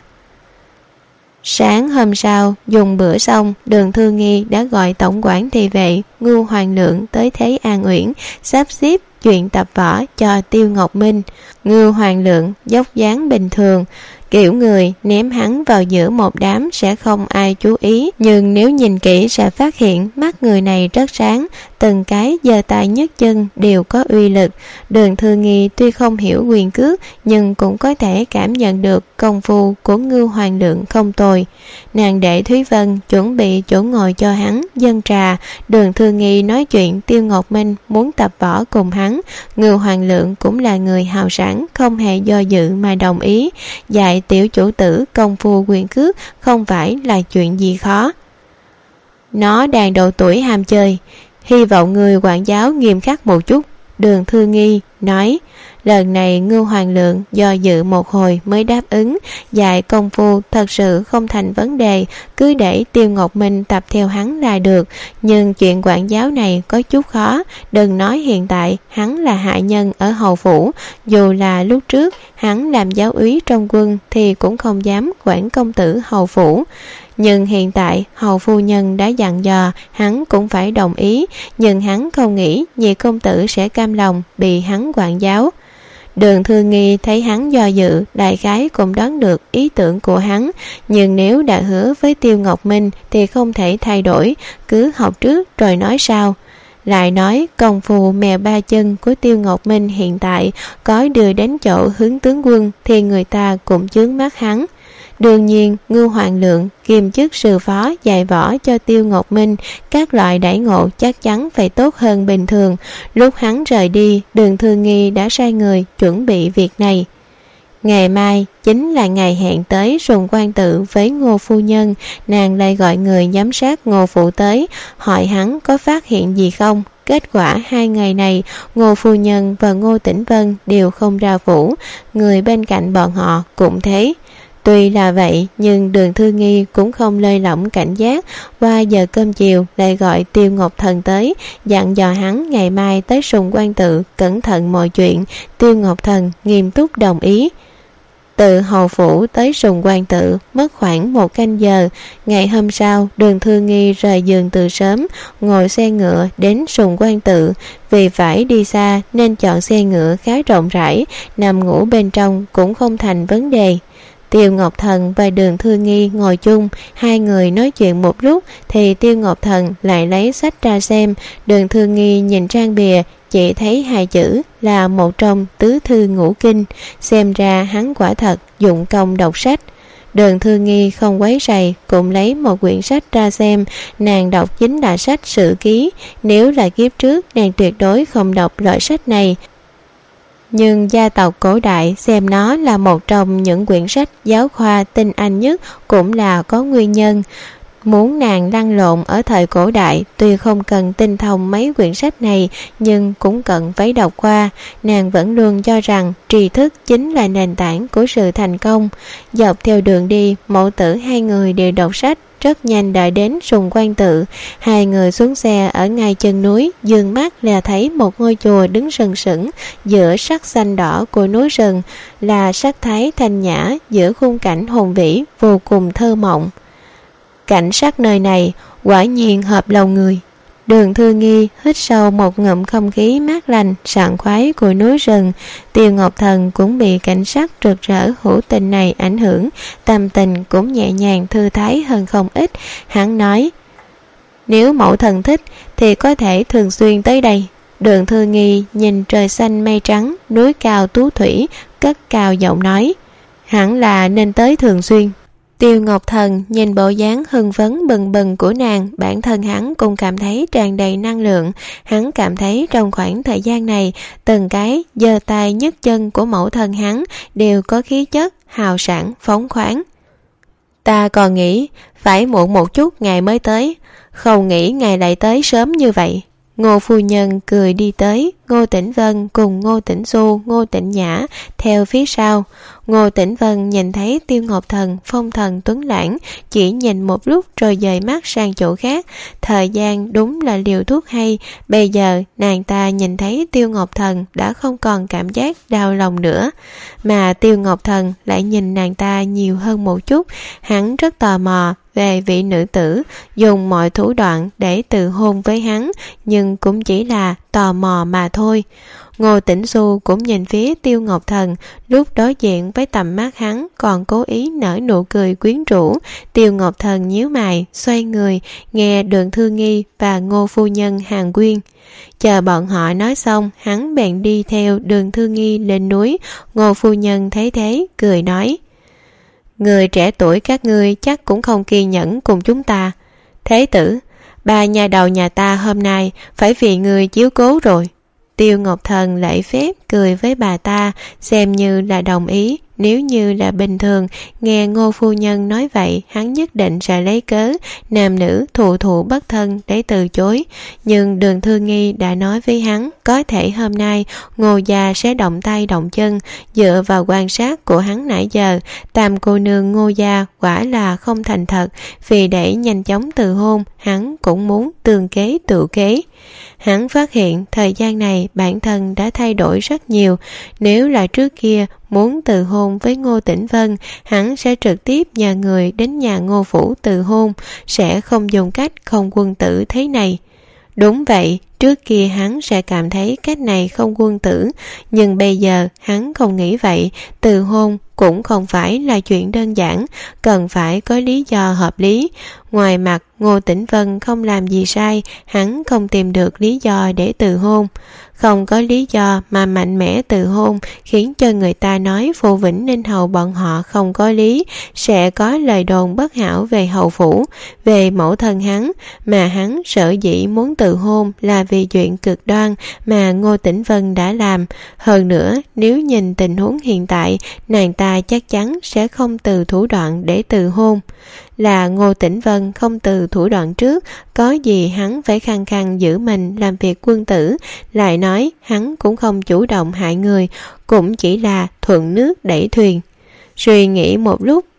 Sáng hôm sau dùng bữa xong, Đường Thư Nghi đã gọi tổng quản thị vệ Ngưu Hoàng Lượng tới thấy An Uyển, sắp xếp chuyện tập võ cho Tiêu Ngọc Minh. Ngưu Hoàng Lượng dốc dáng bình thường, kiểu người ném hắn vào giữa một đám sẽ không ai chú ý, nhưng nếu nhìn kỹ sẽ phát hiện mắt người này rất sáng, từng cái giơ tay nhấc chân đều có uy lực. Đường Thư Nghi tuy không hiểu quyền cước nhưng cũng có thể cảm nhận được công phu của Ngưu Hoàng Lượng không tồi. Nàng để Thúy Vân chuẩn bị chỗ ngồi cho hắn dâng trà. Đường Thư Nghi nói chuyện Tiêu Ngọc Minh muốn tập võ cùng hắn. Ngưu Hoàng Lượng cũng là người hào sảng, không hề do dự mà đồng ý. Dạy tiểu chủ tử công phu quyền cước không phải là chuyện gì khó. Nó đang độ tuổi ham chơi, hy vọng người quản giáo nghiêm khắc một chút. Đường Thư Nghi nói. Lần này Ngưu Hoàng Lượng do dự một hồi mới đáp ứng. Dạy công phu thật sự không thành vấn đề, cứ để Tiêu Ngọc Minh tập theo hắn là được. Nhưng chuyện quản giáo này có chút khó. Đừng nói hiện tại hắn là hạ nhân ở hầu phủ, dù là lúc trước hắn làm giáo úy trong quân thì cũng không dám quản công tử hầu phủ. Nhưng hiện tại hầu phu nhân đã dặn dò, hắn cũng phải đồng ý. Nhưng hắn không nghĩ nhị công tử sẽ cam lòng bị hắn quản giáo. Đường Thư Nghi thấy hắn do dự, đại khái cũng đoán được ý tưởng của hắn. Nhưng nếu đã hứa với Tiêu Ngọc Minh thì không thể thay đổi, cứ học trước rồi nói sau. Lại nói công phu mèo ba chân của Tiêu Ngọc Minh hiện tại có đưa đến chỗ hướng tướng quân thì người ta cũng chướng mắt hắn. Đương nhiên Ngưu Hoàng Lượng kiêm chức sư phó dạy võ cho Tiêu Ngọc Minh, các loại đãi ngộ chắc chắn phải tốt hơn bình thường. Lúc hắn rời đi, Đường Thư Nghi đã sai người chuẩn bị việc này. Ngày mai chính là ngày hẹn tới Sùng Quan Tự với Ngô phu nhân. Nàng lại gọi người giám sát Ngô phụ tới, hỏi hắn có phát hiện gì không. Kết quả hai ngày này Ngô phu nhân và Ngô Tĩnh Vân đều không ra phủ, người bên cạnh bọn họ cũng thế. Tuy là vậy nhưng Đường Thư Nghi cũng không lơi lỏng cảnh giác. Qua giờ cơm chiều lại gọi Tiêu Ngọc Thần tới, dặn dò hắn ngày mai tới Sùng Quan Tự cẩn thận mọi chuyện. Tiêu Ngọc Thần nghiêm túc đồng ý. Từ hầu phủ tới Sùng Quan Tự mất khoảng một canh giờ. Ngày hôm sau, Đường Thư Nghi rời giường từ sớm, ngồi xe ngựa đến Sùng Quan Tự. Vì phải đi xa nên chọn xe ngựa khá rộng rãi, nằm ngủ bên trong cũng không thành vấn đề. Tiêu Ngọc Thần và Đường Thư Nghi ngồi chung, hai người nói chuyện một lúc thì Tiêu Ngọc Thần lại lấy sách ra xem. Đường Thư Nghi nhìn trang bìa, chỉ thấy hai chữ là một trong tứ thư ngũ kinh, xem ra hắn quả thật dụng công đọc sách. Đường Thư Nghi không quấy rầy, cũng lấy một quyển sách ra xem. Nàng đọc chính là sách Sử Ký, nếu là kiếp trước nàng tuyệt đối không đọc loại sách này. Nhưng gia tộc cổ đại xem nó là một trong những quyển sách giáo khoa tinh anh nhất cũng là có nguyên nhân. Muốn nàng lăn lộn ở thời cổ đại, tuy không cần tinh thông mấy quyển sách này nhưng cũng cần phải đọc qua. Nàng vẫn luôn cho rằng tri thức chính là nền tảng của sự thành công. Dọc theo đường đi, mẫu tử hai người đều đọc sách. Rất nhanh đã đến Sùng Quan Tự. Hai người xuống xe ở ngay chân núi, dường mắt là thấy một ngôi chùa đứng sừng sững giữa sắc xanh đỏ của núi rừng, là sắc thái thanh nhã giữa khung cảnh hùng vĩ vô cùng thơ mộng. Cảnh sắc nơi này quả nhiên hợp lòng người. Đường Thư Nghi hít sâu một ngụm không khí mát lành sảng khoái của núi rừng. Tiêu Ngọc Thần cũng bị cảnh sắc rực rỡ hữu tình này ảnh hưởng, tâm tình cũng nhẹ nhàng thư thái hơn không ít. Hắn nói, nếu mẫu thần thích thì có thể thường xuyên tới đây. Đường Thư Nghi nhìn trời xanh mây trắng, núi cao tú thủy, cất cao giọng nói, hẳn là nên tới thường xuyên. Tiêu Ngọc Thần nhìn bộ dáng hưng phấn bừng bừng của nàng, bản thân hắn cũng cảm thấy tràn đầy năng lượng. Hắn cảm thấy trong khoảng thời gian này, từng cái giơ tay nhấc chân của mẫu thân hắn đều có khí chất hào sảng phóng khoáng. Ta còn nghĩ phải muộn một chút ngài mới tới, không nghĩ ngài lại tới sớm như vậy. Ngô phu nhân cười đi tới, Ngô Tĩnh Vân cùng Ngô Tĩnh Xu, Ngô Tĩnh Nhã theo phía sau. Ngô Tĩnh Vân nhìn thấy Tiêu Ngọc Thần phong thần tuấn lãng, chỉ nhìn một lúc rồi dời mắt sang chỗ khác. Thời gian đúng là liều thuốc hay. Bây giờ nàng ta nhìn thấy Tiêu Ngọc Thần đã không còn cảm giác đau lòng nữa, mà Tiêu Ngọc Thần lại nhìn nàng ta nhiều hơn một chút. Hắn rất tò mò về vị nữ tử dùng mọi thủ đoạn để tự hôn với hắn, nhưng cũng chỉ là tò mò mà thôi. Ngô Tĩnh Xu cũng nhìn phía Tiêu Ngọc Thần, lúc đối diện với tầm mắt hắn còn cố ý nở nụ cười quyến rũ. Tiêu Ngọc Thần nhíu mày, xoay người, nghe Đường Thư Nghi và Ngô phu nhân Hàn Quyên. Chờ bọn họ nói xong, hắn bèn đi theo Đường Thư Nghi lên núi. Ngô phu nhân thấy thế, cười nói, người trẻ tuổi các ngươi chắc cũng không kiên nhẫn cùng chúng ta. Thế tử, bà nhà đầu nhà ta hôm nay phải vì người chiếu cố rồi. Tiêu Ngọc Thần lễ phép cười với bà ta, xem như là đồng ý. Nếu như là bình thường, nghe Ngô phu nhân nói vậy, hắn nhất định sẽ lấy cớ nam nữ thụ thụ bất thân để từ chối. Nhưng Đường Thư Nghi đã nói với hắn, có thể hôm nay Ngô gia sẽ động tay động chân. Dựa vào quan sát của hắn nãy giờ, tam cô nương Ngô gia quả là không thành thật. Vì để nhanh chóng từ hôn, hắn cũng muốn tương kế tự kế. Hắn phát hiện thời gian này bản thân đã thay đổi rất nhiều. Nếu là trước kia muốn từ hôn với Ngô Tĩnh Vân, hắn sẽ trực tiếp nhờ người đến nhà Ngô phủ từ hôn, sẽ không dùng cách không quân tử thế này. Đúng vậy, trước kia hắn sẽ cảm thấy cách này không quân tử, nhưng bây giờ hắn không nghĩ vậy. Từ hôn cũng không phải là chuyện đơn giản, cần phải có lý do hợp lý. Ngoài mặt Ngô Tĩnh Vân không làm gì sai, hắn không tìm được lý do để từ hôn. Không có lý do mà mạnh mẽ từ hôn, khiến cho người ta nói Phù Vĩnh Ninh hầu bọn họ không có lý, sẽ có lời đồn bất hảo về hầu phủ, về mẫu thân hắn. Mà hắn sở dĩ muốn từ hôn là vì chuyện cực đoan mà Ngô Tĩnh Vân đã làm. Hơn nữa, nếu nhìn tình huống hiện tại, nàng ta chắc chắn sẽ không từ thủ đoạn để từ hôn. Là Ngô Tĩnh Vân không từ thủ đoạn trước, có gì hắn phải khăng khăng giữ mình làm việc quân tử. Lại nói hắn cũng không chủ động hại người, cũng chỉ là thuận nước đẩy thuyền. Suy nghĩ một lúc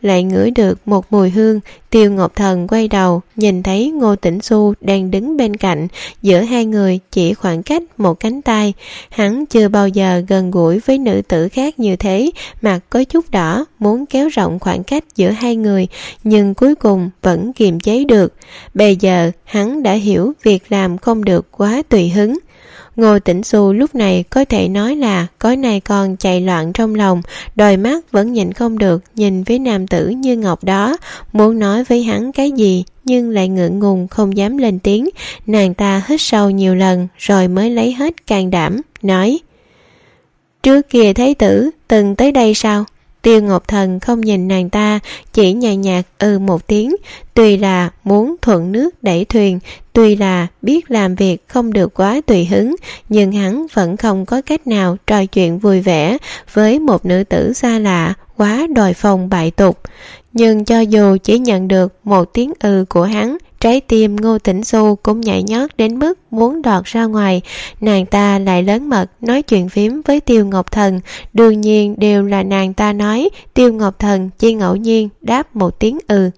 lại ngửi được một mùi hương. Tiêu Ngọc Thần quay đầu, nhìn thấy Ngô Tĩnh Xu đang đứng bên cạnh, giữa hai người chỉ khoảng cách một cánh tay. Hắn chưa bao giờ gần gũi với nữ tử khác như thế, mặt có chút đỏ, muốn kéo rộng khoảng cách giữa hai người, nhưng cuối cùng vẫn kiềm chế được. Bây giờ hắn đã hiểu việc làm không được quá tùy hứng. Ngô Tĩnh Xu lúc này có thể nói là có nai con chạy loạn trong lòng, đôi mắt vẫn nhìn không được nhìn với nam tử như ngọc đó, muốn nói với hắn cái gì nhưng lại ngượng ngùng không dám lên tiếng. Nàng ta hít sâu nhiều lần rồi mới lấy hết can đảm, nói: Trước kia thái tử từng tới đây sao? Tiêu Ngọc Thần không nhìn nàng ta, chỉ nhàn nhạt ừ một tiếng. Tuy là muốn thuận nước đẩy thuyền, tuy là biết làm việc không được quá tùy hứng, nhưng hắn vẫn không có cách nào trò chuyện vui vẻ với một nữ tử xa lạ, quá đòi phong bại tục. Nhưng cho dù chỉ nhận được một tiếng ừ của hắn, trái tim Ngô Tĩnh Xu cũng nhảy nhót đến mức muốn đọt ra ngoài. Nàng ta lại lớn mật nói chuyện phím với Tiêu Ngọc Thần, đương nhiên đều là nàng ta nói. Tiêu Ngọc Thần chỉ ngẫu nhiên đáp một tiếng ừ.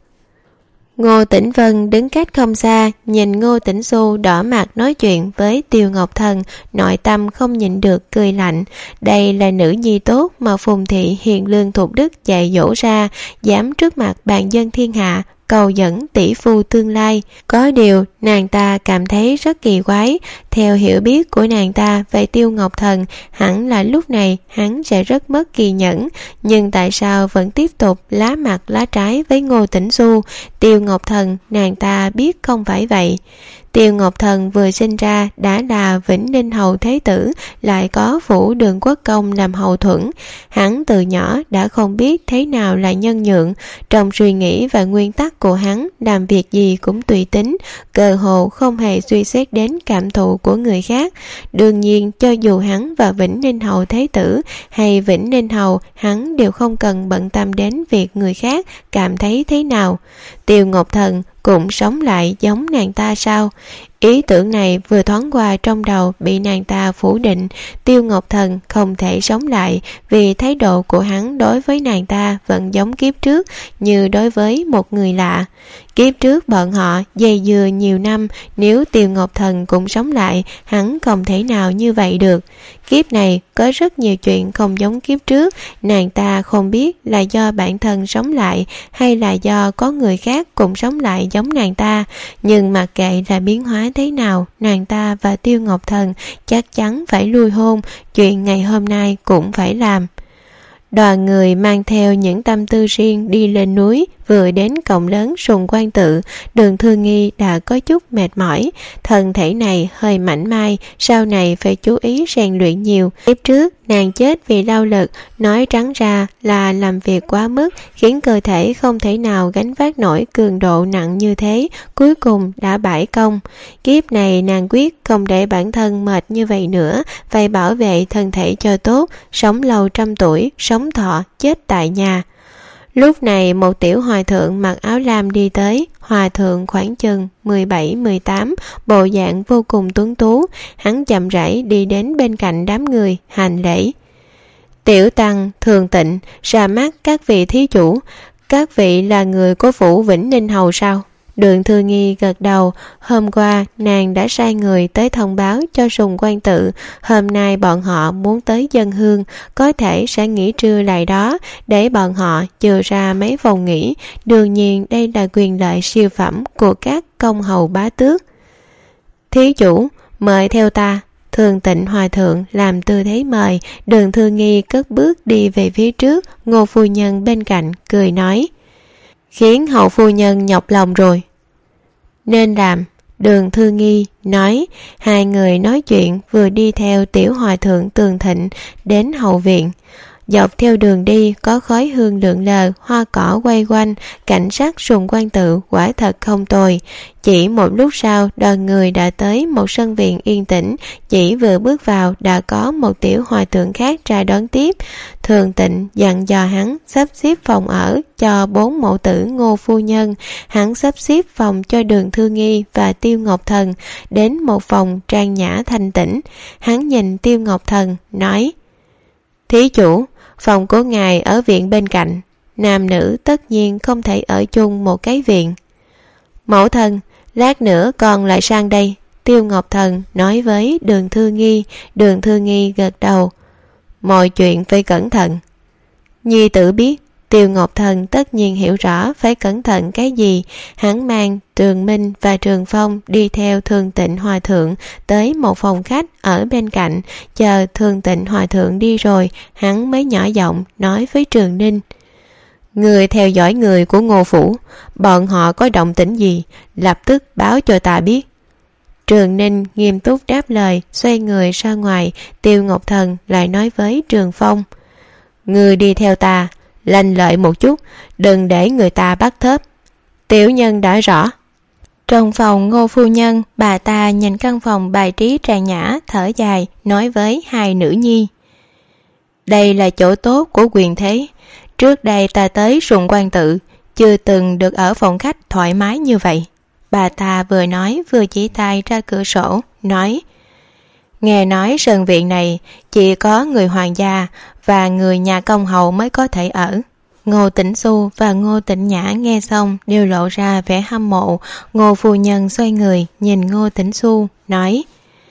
Ngô Tĩnh Vân đứng cách không xa, nhìn Ngô Tĩnh Xu đỏ mặt nói chuyện với Tiêu Ngọc Thần, nội tâm không nhịn được cười lạnh. Đây là nữ nhi tốt mà Phùng thị hiền lương thục đức dạy dỗ ra, dám trước mặt bàn dân thiên hạ cầu dẫn tỷ phu tương lai. Có điều nàng ta cảm thấy rất kỳ quái. Theo hiểu biết của nàng ta về Tiêu Ngọc Thần, hẳn là lúc này hắn sẽ rất mất kỳ nhẫn, nhưng tại sao vẫn tiếp tục lá mặt lá trái với Ngô Tĩnh Xu? Tiêu Ngọc Thần nàng ta biết không phải vậy. Tiêu Ngọc Thần vừa sinh ra đã là Vĩnh Ninh hầu thế tử, lại có Phủ Đường Quốc công làm hậu thuẫn. Hắn từ nhỏ đã không biết thế nào là nhân nhượng. Trong suy nghĩ và nguyên tắc của hắn, làm việc gì cũng tùy tính, cơ hồ không hề suy xét đến cảm thụ của người khác. Đương nhiên cho dù hắn và Vĩnh Ninh hầu thế tử hay Vĩnh Ninh hầu, hắn đều không cần bận tâm đến việc người khác cảm thấy thế nào. Tiêu Ngọc Thần cũng sống lại giống nàng ta sao? Ý tưởng này vừa thoáng qua trong đầu bị nàng ta phủ định. Tiêu Ngọc Thần không thể sống lại vì thái độ của hắn đối với nàng ta vẫn giống kiếp trước, như đối với một người lạ. Kiếp trước bọn họ dây dưa nhiều năm, nếu Tiêu Ngọc Thần cũng sống lại, hắn không thể nào như vậy được. Kiếp này có rất nhiều chuyện không giống kiếp trước, nàng ta không biết là do bản thân sống lại hay là do có người khác cũng sống lại giống nàng ta. Nhưng mặc kệ là biến hóa thế nào, nàng ta và Tiêu Ngọc Thần chắc chắn phải lui hôn, chuyện ngày hôm nay cũng phải làm. Đoàn người mang theo những tâm tư riêng đi lên núi, vừa đến cổng lớn Sùng Quan Tự, Đường Thư Nghi đã có chút mệt mỏi. Thân thể này hơi mảnh mai, sau này phải chú ý rèn luyện nhiều. Tiếp trước nàng chết vì lao lực, nói trắng ra là làm việc quá mức, khiến cơ thể không thể nào gánh vác nổi cường độ nặng như thế, cuối cùng đã bãi công. Kiếp này nàng quyết không để bản thân mệt như vậy nữa, phải bảo vệ thân thể cho tốt, sống lâu trăm tuổi, sống thọ, chết tại nhà. Lúc này một tiểu hòa thượng mặc áo lam đi tới. Hòa thượng khoảng chừng mười bảy mười tám, bộ dạng vô cùng tuấn tú. Hắn chậm rãi đi đến bên cạnh đám người, hành lễ. Tiểu tăng Thường Tịnh, ra mắt các vị thí chủ. Các vị là người của Phủ Vĩnh Ninh hầu sao? Đường Thư Nghi gật đầu. Hôm qua nàng đã sai người tới thông báo cho Sùng Quan Tự, hôm nay bọn họ muốn tới dân hương, có thể sẽ nghỉ trưa lại đó, để bọn họ chừa ra mấy phòng nghỉ. Đương nhiên đây là quyền lợi siêu phẩm của các công hầu bá tước. Thí chủ, mời theo ta. Thường Tịnh hòa thượng làm tư thế mời. Đường Thư Nghi cất bước đi về phía trước. Ngô phu nhân bên cạnh cười nói: Khiến hậu phu nhân nhọc lòng rồi. Nên làm. Đường Thư Nghi nói. Hai người nói chuyện vừa đi theo tiểu hòa thượng Tường Thịnh đến hậu viện. Dọc theo đường đi có khói hương lượn lờ, hoa cỏ quay quanh, cảnh sắc Sùng Quan Tự quả thật không tồi. Chỉ một lúc sau, đoàn người đã tới một sân viện yên tĩnh. Chỉ vừa bước vào đã có một tiểu hòa thượng khác ra đón tiếp. Thường Tịnh dặn dò hắn sắp xếp phòng ở cho bốn mẫu tử Ngô phu nhân. Hắn sắp xếp phòng cho Đường Thư Nghi và Tiêu Ngọc Thần, đến một phòng trang nhã thanh tĩnh. Hắn nhìn Tiêu Ngọc Thần nói: Thí chủ, phòng của ngài ở viện bên cạnh. nam nữ tất nhiên không thể ở chung một cái viện. Mẫu thân, lát nữa con lại sang đây, Tiêu Ngọc Thần nói với Đường Thư Nghi. Đường Thư Nghi gật đầu. Mọi chuyện phải cẩn thận. Nhi tử biết. Tiêu Ngọc Thần tất nhiên hiểu rõ phải cẩn thận cái gì. Hắn mang Trường Minh và Trường Phong đi theo Thường Tịnh Hòa Thượng tới một phòng khách ở bên cạnh. Chờ Thường Tịnh Hòa Thượng đi rồi, hắn mới nhỏ giọng nói với Trường Ninh. Người theo dõi người của Ngô Phủ, bọn họ có động tĩnh gì, lập tức báo cho ta biết. Trường Ninh nghiêm túc đáp lời, xoay người ra ngoài. Tiêu Ngọc Thần lại nói với Trường Phong. Người đi theo ta, lanh lợi một chút, đừng để người ta bắt thớp. Tiểu nhân đã rõ. Trong phòng Ngô phu nhân, bà ta nhìn căn phòng bài trí trang nhã, thở dài, nói với hai nữ nhi. Đây là chỗ tốt của quyền thế. Trước đây ta tới Sùng Quan Tự, chưa từng được ở phòng khách thoải mái như vậy. Bà ta vừa nói vừa chỉ tay ra cửa sổ, nói. Nghe nói sơn viện này chỉ có người hoàng gia và người nhà công hầu mới có thể ở. Ngô Tĩnh Xu và Ngô Tĩnh Nhã nghe xong đều lộ ra vẻ hâm mộ. Ngô phu nhân xoay người nhìn Ngô Tĩnh Xu, nói.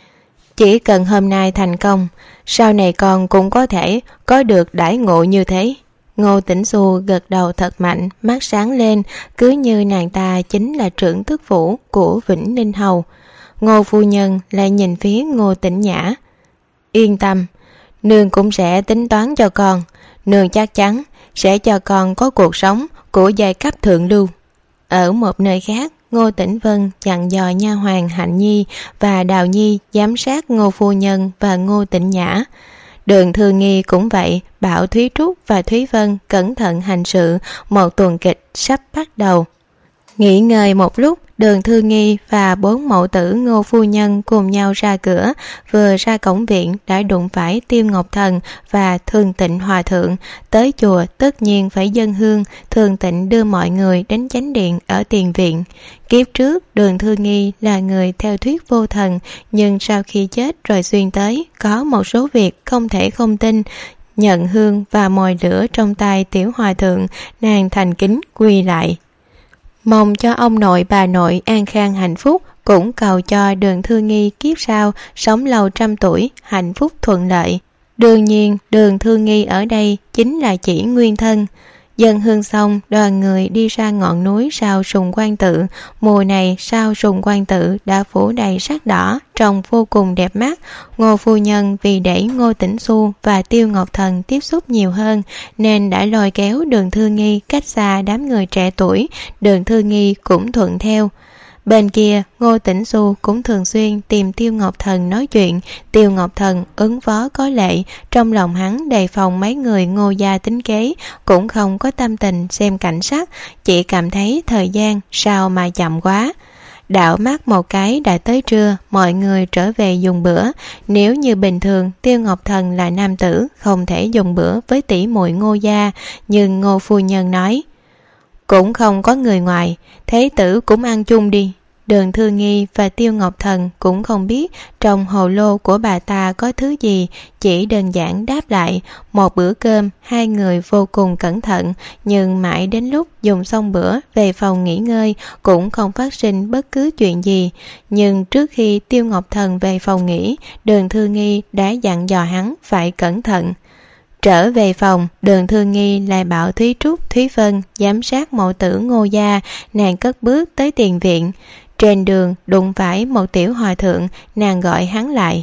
Chỉ cần hôm nay thành công, sau này con cũng có thể có được đãi ngộ như thế. Ngô Tĩnh Xu gật đầu thật mạnh, mắt sáng lên, cứ như nàng ta chính là trưởng thức phủ của Vĩnh Ninh Hầu. Ngô phu nhân lại nhìn phía Ngô Tĩnh Nhã. Yên tâm, nương cũng sẽ tính toán cho con. Nương chắc chắn sẽ cho con có cuộc sống của giai cấp thượng lưu. Ở một nơi khác, Ngô Tĩnh Vân dặn dò nha hoàn Hạnh Nhi và Đào Nhi giám sát Ngô phu nhân và Ngô Tĩnh Nhã. Đường Thư Nghi cũng vậy, bảo Thúy Trúc và Thúy Vân cẩn thận hành sự. Một tuần kịch sắp bắt đầu. Nghỉ ngơi một lúc, Đường Thư Nghi và bốn mẫu tử Ngô phu nhân cùng nhau ra cửa. Vừa ra cổng viện đã đụng phải Tiêu Ngọc Thần và Thường Tịnh Hòa Thượng. Tới chùa tất nhiên phải dâng hương. Thường Tịnh đưa mọi người đến chánh điện ở tiền viện. Kiếp trước Đường Thư Nghi là người theo thuyết vô thần, nhưng sau khi chết rồi xuyên tới, có một số việc không thể không tin. Nhận hương và mồi lửa trong tay Tiểu Hòa Thượng, nàng thành kính quy lại. Mong cho ông nội bà nội an khang hạnh phúc, cũng cầu cho Đường Thư Nghi kiếp sau sống lâu trăm tuổi, hạnh phúc thuận lợi. Đương nhiên Đường Thư Nghi ở đây chính là chỉ nguyên thân. Dân hương xong, đoàn người đi ra ngọn núi sau Sùng Quan Tự. Mùa này sau Sùng Quan Tự đã phủ đầy sắc đỏ, trông vô cùng đẹp mắt. Ngô phu nhân vì để Ngô Tĩnh Xu và Tiêu Ngọc Thần tiếp xúc nhiều hơn nên đã lôi kéo Đường Thư Nghi cách xa đám người trẻ tuổi. Đường Thư Nghi cũng thuận theo. Bên kia, Ngô Tĩnh Xu cũng thường xuyên tìm Tiêu Ngọc Thần nói chuyện. Tiêu Ngọc Thần ứng phó có lệ, trong lòng hắn đề phòng mấy người Ngô gia tính kế, cũng không có tâm tình xem cảnh sắc, chỉ cảm thấy thời gian sao mà chậm quá. Đảo mắt một cái đã tới trưa, mọi người trở về dùng bữa. Nếu như bình thường Tiêu Ngọc Thần là nam tử, không thể dùng bữa với tỷ muội Ngô gia, nhưng Ngô phu nhân nói cũng không có người ngoài, thế tử cũng ăn chung đi. Đường Thư Nghi và Tiêu Ngọc Thần cũng không biết trong hồ lô của bà ta có thứ gì, chỉ đơn giản đáp lại. Một bữa cơm, hai người vô cùng cẩn thận, nhưng mãi đến lúc dùng xong bữa về phòng nghỉ ngơi cũng không phát sinh bất cứ chuyện gì. Nhưng trước khi Tiêu Ngọc Thần về phòng nghỉ, Đường Thư Nghi đã dặn dò hắn phải cẩn thận. Trở về phòng, Đường Thư Nghi lại bảo Thúy Trúc, Thúy Vân giám sát mẫu tử Ngô gia. Nàng cất bước tới tiền viện. Trên đường đụng phải một tiểu hòa thượng, nàng gọi hắn lại.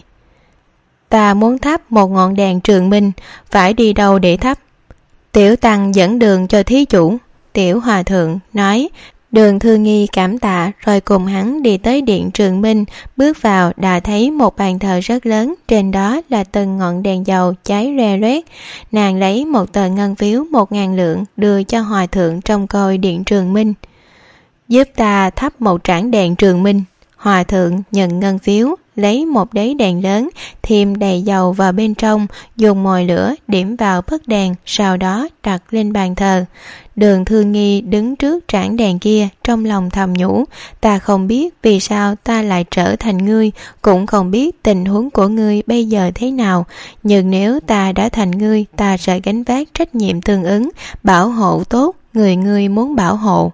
Ta muốn thắp một ngọn đèn Trường Minh, phải đi đâu để thắp? Tiểu tăng dẫn đường cho thí chủ. Tiểu hòa thượng nói. Đường Thư Nghi cảm tạ rồi cùng hắn đi tới điện Trường Minh. Bước vào đã thấy một bàn thờ rất lớn, trên đó là từng ngọn đèn dầu cháy re loét. Nàng lấy một tờ ngân phiếu một ngàn lượng đưa cho hòa thượng trông coi điện Trường Minh. Giúp ta thắp một trảng đèn Trường Minh. Hòa thượng nhận ngân phiếu, lấy một đáy đèn lớn, thêm đầy dầu vào bên trong, dùng mồi lửa điểm vào bấc đèn, sau đó đặt lên bàn thờ. Đường Thư Nghi đứng trước trảng đèn kia, trong lòng thầm nhủ, ta không biết vì sao ta lại trở thành ngươi, cũng không biết tình huống của ngươi bây giờ thế nào, nhưng nếu ta đã thành ngươi, ta sẽ gánh vác trách nhiệm tương ứng, bảo hộ tốt người ngươi muốn bảo hộ.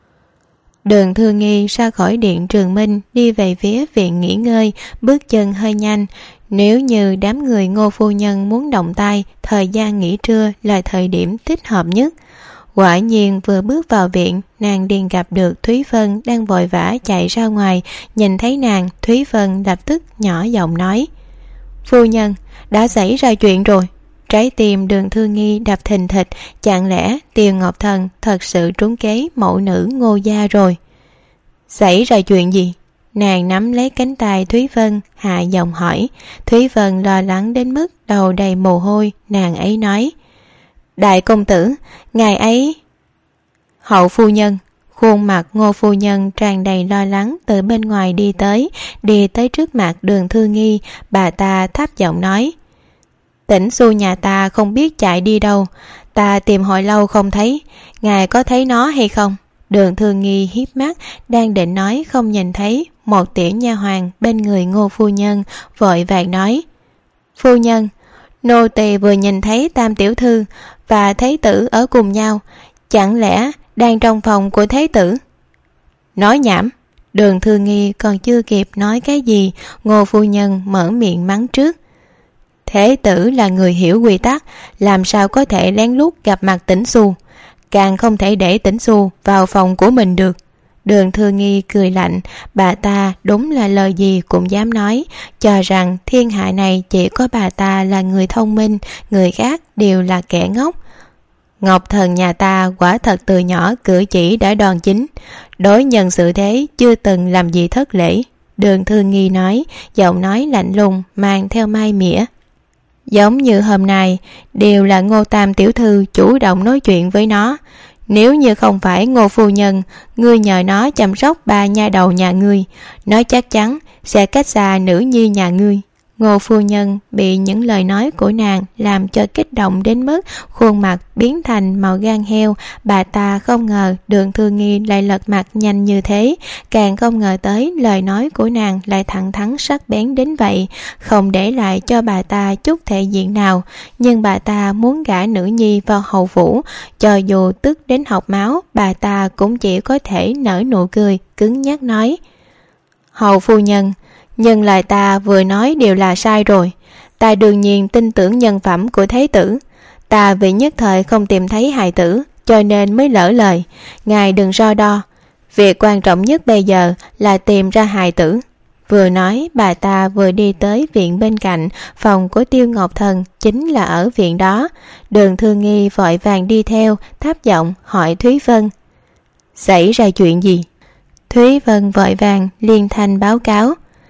Đường Thư Nghi ra khỏi điện Trường Minh, đi về phía viện nghỉ ngơi, bước chân hơi nhanh. Nếu như đám người Ngô phu nhân muốn động tay, thời gian nghỉ trưa là thời điểm thích hợp nhất. Quả nhiên vừa bước vào viện, nàng liền gặp được Thúy Vân đang vội vã chạy ra ngoài. Nhìn thấy nàng, Thúy Vân lập tức nhỏ giọng nói, phu nhân, đã xảy ra chuyện rồi. Trái tim Đường Thư Nghi đập thình thịch, chẳng lẽ Tiêu Ngọc Thần thật sự trúng kế mẫu nữ Ngô gia rồi? Xảy ra chuyện gì? Nàng nắm lấy cánh tay Thúy Vân, hạ giọng hỏi. Thúy Vân lo lắng đến mức đầu đầy mồ hôi, nàng ấy nói, đại công tử, ngài ấy... Hậu phu nhân. Khuôn mặt Ngô phu nhân tràn đầy lo lắng từ bên ngoài đi tới, đi tới trước mặt Đường Thư Nghi, bà ta thấp giọng nói, Tĩnh Xu nhà ta không biết chạy đi đâu, ta tìm hồi lâu không thấy, ngài có thấy nó hay không? Đường Thư Nghi hiếp mắt, đang định nói không nhìn thấy, một tiểu nha hoàn bên người Ngô phu nhân vội vàng nói, phu nhân, nô tỳ vừa nhìn thấy Tam tiểu thư và Thế tử ở cùng nhau, chẳng lẽ đang trong phòng của Thế tử? Nói nhảm. Đường Thư Nghi còn chưa kịp nói cái gì, Ngô phu nhân mở miệng mắng trước. Thế tử là người hiểu quy tắc, làm sao có thể lén lút gặp mặt Tĩnh Xu, càng không thể để Tĩnh Xu vào phòng của mình được. Đường Thư Nghi cười lạnh, bà ta đúng là lời gì cũng dám nói, cho rằng thiên hạ này chỉ có bà ta là người thông minh, người khác đều là kẻ ngốc. Ngọc Thần nhà ta quả thật từ nhỏ cử chỉ đã đoan chính, đối nhân xử thế chưa từng làm gì thất lễ. Đường Thư Nghi nói, giọng nói lạnh lùng mang theo mai mỉa. Giống như hôm nay, đều là Ngô Tam tiểu thư chủ động nói chuyện với nó. Nếu như không phải Ngô phu nhân, ngươi nhờ nó chăm sóc ba nha đầu nhà ngươi, nó chắc chắn sẽ cách xa nữ nhi nhà ngươi. Ngô phu nhân bị những lời nói của nàng làm cho kích động đến mức khuôn mặt biến thành màu gan heo. Bà ta không ngờ Đường Thư Nghi lại lật mặt nhanh như thế, càng không ngờ tới lời nói của nàng lại thẳng thắn sắc bén đến vậy, không để lại cho bà ta chút thể diện nào. Nhưng bà ta muốn gả nữ nhi vào hầu phủ, cho dù tức đến học máu, bà ta cũng chỉ có thể nở nụ cười cứng nhắc nói, hầu phu nhân, nhưng lời ta vừa nói đều là sai rồi. Ta đương nhiên tin tưởng nhân phẩm của Thế tử, ta vì nhất thời không tìm thấy hài tử cho nên mới lỡ lời, ngài đừng so đo, việc quan trọng nhất bây giờ là tìm ra hài tử. Vừa nói bà ta vừa đi tới viện bên cạnh, phòng của Tiêu Ngọc Thần chính là ở viện đó. Đường Thư Nghi vội vàng đi theo, thấp giọng hỏi Thúy Vân, xảy ra chuyện gì? Thúy Vân vội vàng liên thanh báo cáo,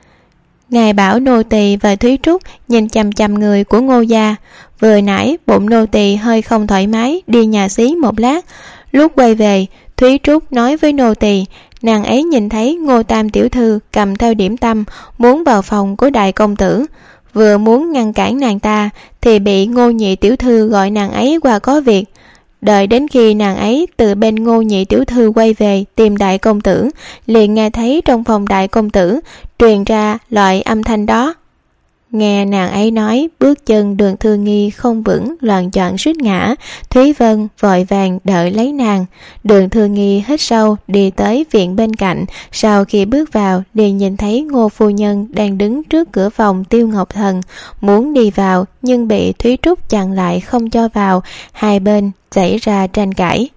ngài bảo nô tỳ và Thúy Trúc nhìn chằm chằm người của Ngô gia, vừa nãy bụng nô tỳ hơi không thoải mái, đi nhà xí một lát, lúc quay về Thúy Trúc nói với nô tỳ, nàng ấy nhìn thấy Ngô Tam tiểu thư cầm theo điểm tâm muốn vào phòng của đại công tử, vừa muốn ngăn cản nàng ta thì bị Ngô nhị tiểu thư gọi nàng ấy qua có việc. Đợi đến khi nàng ấy từ bên Ngô nhị tiểu thư quay về tìm đại công tử, liền nghe thấy trong phòng đại công tử truyền ra loại âm thanh đó. Nghe nàng ấy nói, bước chân Đường Thư Nghi không vững, loạn choạng suýt ngã. Thúy Vân vội vàng đợi lấy nàng. Đường Thư Nghi hít sâu đi tới viện bên cạnh, sau khi bước vào liền nhìn thấy Ngô phu nhân đang đứng trước cửa phòng Tiêu Ngọc Thần, muốn đi vào nhưng bị Thúy Trúc chặn lại không cho vào, hai bên xảy ra tranh cãi.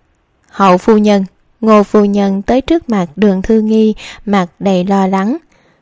Hậu phu nhân. Ngô phu nhân tới trước mặt Đường Thư Nghi, mặt đầy lo lắng.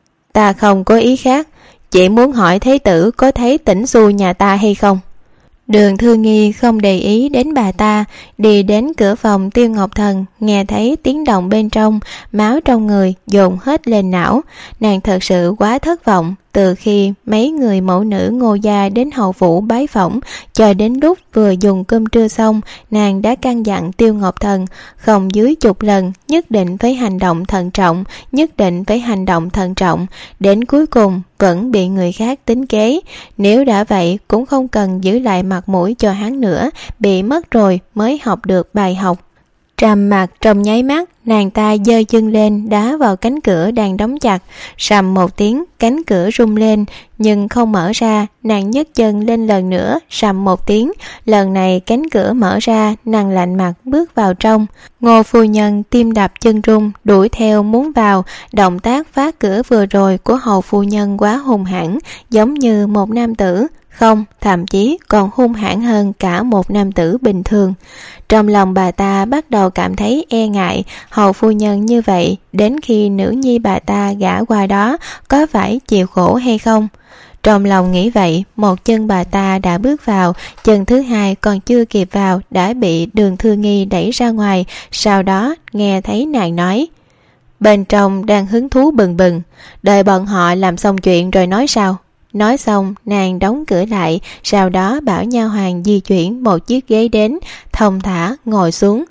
Ta không có ý khác, chỉ muốn hỏi Thế tử có thấy Tĩnh Xu nhà ta hay không? Đường Thư Nghi không để ý đến bà ta, đi đến cửa phòng Tiêu Ngọc Thần, nghe thấy tiếng động bên trong, máu trong người dồn hết lên não. Nàng thật sự quá thất vọng, từ khi mấy người mẫu nữ Ngô gia đến hầu phủ bái phỏng cho đến lúc vừa dùng cơm trưa xong, nàng đã căn dặn Tiêu Ngọc Thần không dưới chục lần nhất định phải hành động thận trọng, nhất định phải hành động thận trọng, đến cuối cùng vẫn bị người khác tính kế. Nếu đã vậy cũng không cần giữ lại mặt mũi cho hắn nữa, bị mất rồi mới học được bài học. Trầm mặc trong nháy mắt, nàng ta giơ chân lên đá vào cánh cửa đang đóng chặt. Sầm một tiếng, cánh cửa rung lên nhưng không mở ra. Nàng nhấc chân lên lần nữa, sầm một tiếng, lần này cánh cửa mở ra. Nàng lạnh mặt bước vào trong. Ngô phu nhân tim đập chân rung, đuổi theo muốn vào. Động tác phá cửa vừa rồi của hầu phu nhân quá hung hãn, giống như một nam tử, không, thậm chí còn hung hãn hơn cả một nam tử bình thường. Trong lòng bà ta bắt đầu cảm thấy e ngại hầu phu nhân như vậy, đến khi nữ nhi bà ta gả qua đó có phải chịu khổ hay không? Trong lòng nghĩ vậy, một chân bà ta đã bước vào, chân thứ hai còn chưa kịp vào đã bị Đường Thư Nghi đẩy ra ngoài. Sau đó nghe thấy nàng nói: bên trong đang hứng thú bừng bừng, đợi bọn họ làm xong chuyện rồi nói sao? Nói xong nàng đóng cửa lại, sau đó bảo nha hoàn di chuyển một chiếc ghế đến, thong thả ngồi xuống.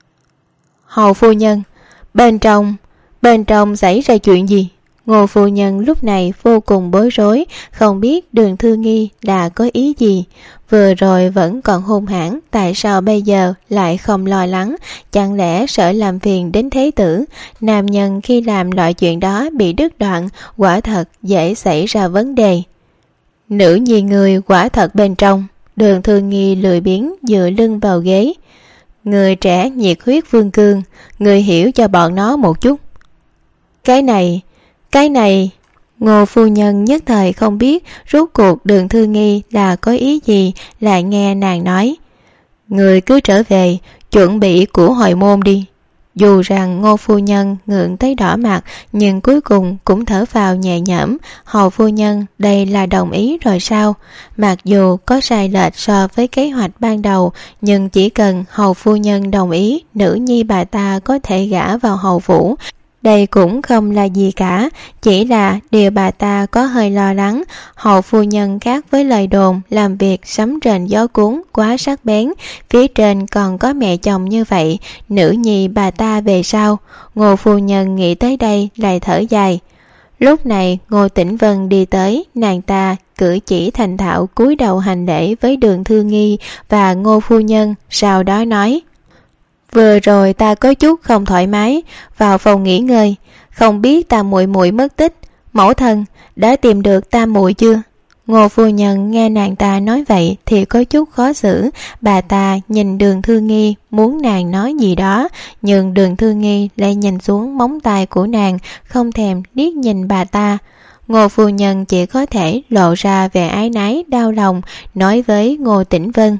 Hầu phu nhân, bên trong bên trong xảy ra chuyện gì? Ngô phu nhân lúc này vô cùng bối rối, không biết Đường Thư Nghi là có ý gì. Vừa rồi vẫn còn hung hãn, tại sao bây giờ lại không lo lắng? Chẳng lẽ sợ làm phiền đến thế tử? Nam nhân khi làm loại chuyện đó bị đứt đoạn, quả thật dễ xảy ra vấn đề. Nữ nhi người quả thật bên trong. Đường Thư Nghi lười biếng dựa lưng vào ghế. Người trẻ nhiệt huyết vương cương, người hiểu cho bọn nó một chút. Cái này, cái này... Ngô phu nhân nhất thời không biết rốt cuộc Đường Thư Nghi là có ý gì, lại nghe nàng nói: người cứ trở về chuẩn bị của hồi môn đi. Dù rằng Ngô phu nhân ngượng tới đỏ mặt, nhưng cuối cùng cũng thở phào nhẹ nhõm. Hầu phu nhân đây là đồng ý rồi sao? Mặc dù có sai lệch so với kế hoạch ban đầu, nhưng chỉ cần hầu phu nhân đồng ý, nữ nhi bà ta có thể gả vào hầu phủ. Đây cũng không là gì cả, chỉ là điều bà ta có hơi lo lắng. Hầu phu nhân khác với lời đồn làm việc sấm rền gió cuốn quá sắc bén, phía trên còn có mẹ chồng như vậy, nữ nhi bà ta về sau. Ngô phu nhân nghĩ tới đây lại thở dài. Lúc này Ngô Tĩnh Vân đi tới, nàng ta cử chỉ thành thạo cúi đầu hành lễ với Đường Thư Nghi và Ngô phu nhân, sau đó nói: vừa rồi ta có chút không thoải mái, vào phòng nghỉ ngơi, không biết Tam muội muội mất tích, mẫu thân đã tìm được Tam muội chưa? Ngô phu nhân nghe nàng ta nói vậy thì có chút khó xử. Bà ta nhìn Đường Thư Nghi muốn nàng nói gì đó, nhưng Đường Thư Nghi lại nhìn xuống móng tay của nàng, không thèm liếc nhìn bà ta. Ngô phu nhân chỉ có thể lộ ra vẻ ái náy đau lòng, nói với Ngô Tĩnh Vân: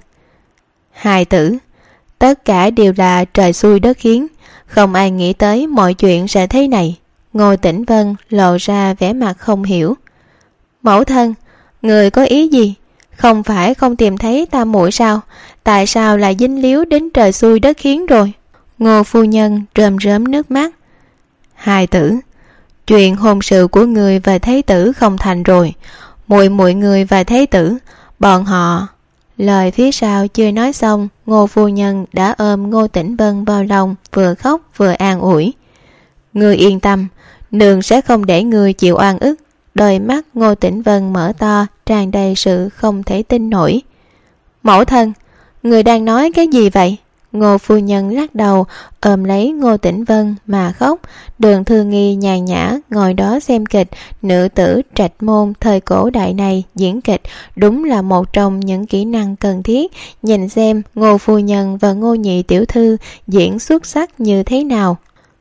hài tử, tất cả đều là trời xui đất khiến, không ai nghĩ tới mọi chuyện sẽ thế này. Ngô Tĩnh Vân lộ ra vẻ mặt không hiểu. Mẫu thân, người có ý gì? Không phải không tìm thấy Tam muội sao? Tại sao lại dính líu đến trời xui đất khiến rồi? Ngô phu nhân rơm rớm nước mắt. Hài tử, chuyện hôn sự của người và thế tử không thành rồi. Muội muội người và thế tử, bọn họ... Lời phía sau chưa nói xong, Ngô phu nhân đã ôm Ngô Tĩnh Vân vào lòng, vừa khóc vừa an ủi. Ngươi yên tâm, nương sẽ không để ngươi chịu oan ức. Đôi mắt Ngô Tĩnh Vân mở to, tràn đầy sự không thể tin nổi. Mẫu thân, người đang nói cái gì vậy? Ngô phu nhân lắc đầu, ôm lấy Ngô Tĩnh Vân mà khóc. Đường Thư Nghi nhàn nhã ngồi đó xem kịch. Nữ tử trạch môn thời cổ đại này diễn kịch đúng là một trong những kỹ năng cần thiết. Nhìn xem Ngô phu nhân và Ngô nhị tiểu thư diễn xuất sắc như thế nào.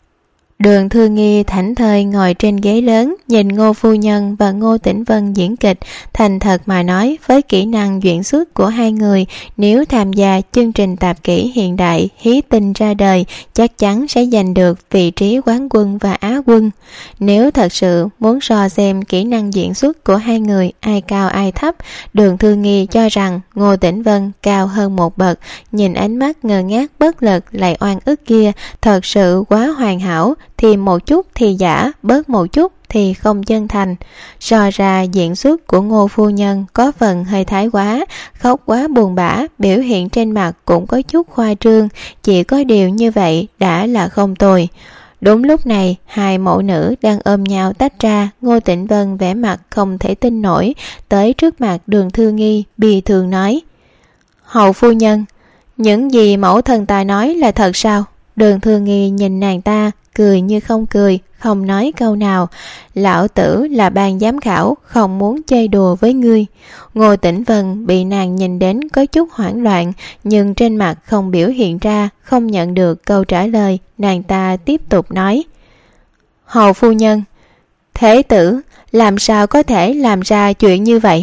Đường Thư Nghi thảnh thơi ngồi trên ghế lớn, nhìn Ngô phu nhân và Ngô Tĩnh Vân diễn kịch, thành thật mà nói, với kỹ năng diễn xuất của hai người, nếu tham gia chương trình tạp kỹ hiện đại hí tinh ra đời, chắc chắn sẽ giành được vị trí quán quân và á quân. Nếu thật sự muốn so xem kỹ năng diễn xuất của hai người ai cao ai thấp, Đường Thư Nghi cho rằng Ngô Tĩnh Vân cao hơn một bậc. Nhìn ánh mắt ngơ ngác bất lực lại oan ức kia, thật sự quá hoàn hảo, thì một chút thì giả, bớt một chút thì không chân thành. So ra diễn xuất của Ngô phu nhân có phần hơi thái quá, khóc quá buồn bã, biểu hiện trên mặt cũng có chút khoa trương, chỉ có điều như vậy đã là không tồi. Đúng lúc này, hai mẫu nữ đang ôm nhau tách ra. Ngô Tĩnh Vân vẻ mặt không thể tin nổi, tới trước mặt Đường Thư Nghi bi thường nói: Hầu phu nhân, những gì mẫu thân ta nói là thật sao? Đường Thư Nghi nhìn nàng ta, cười như không cười, không nói câu nào. Lão tử là ban giám khảo, không muốn chơi đùa với ngươi. Ngô Tĩnh Vân bị nàng nhìn đến có chút hoảng loạn, nhưng trên mặt không biểu hiện ra, không nhận được câu trả lời. Nàng ta tiếp tục nói: Hầu phu nhân, thế tử làm sao có thể làm ra chuyện như vậy?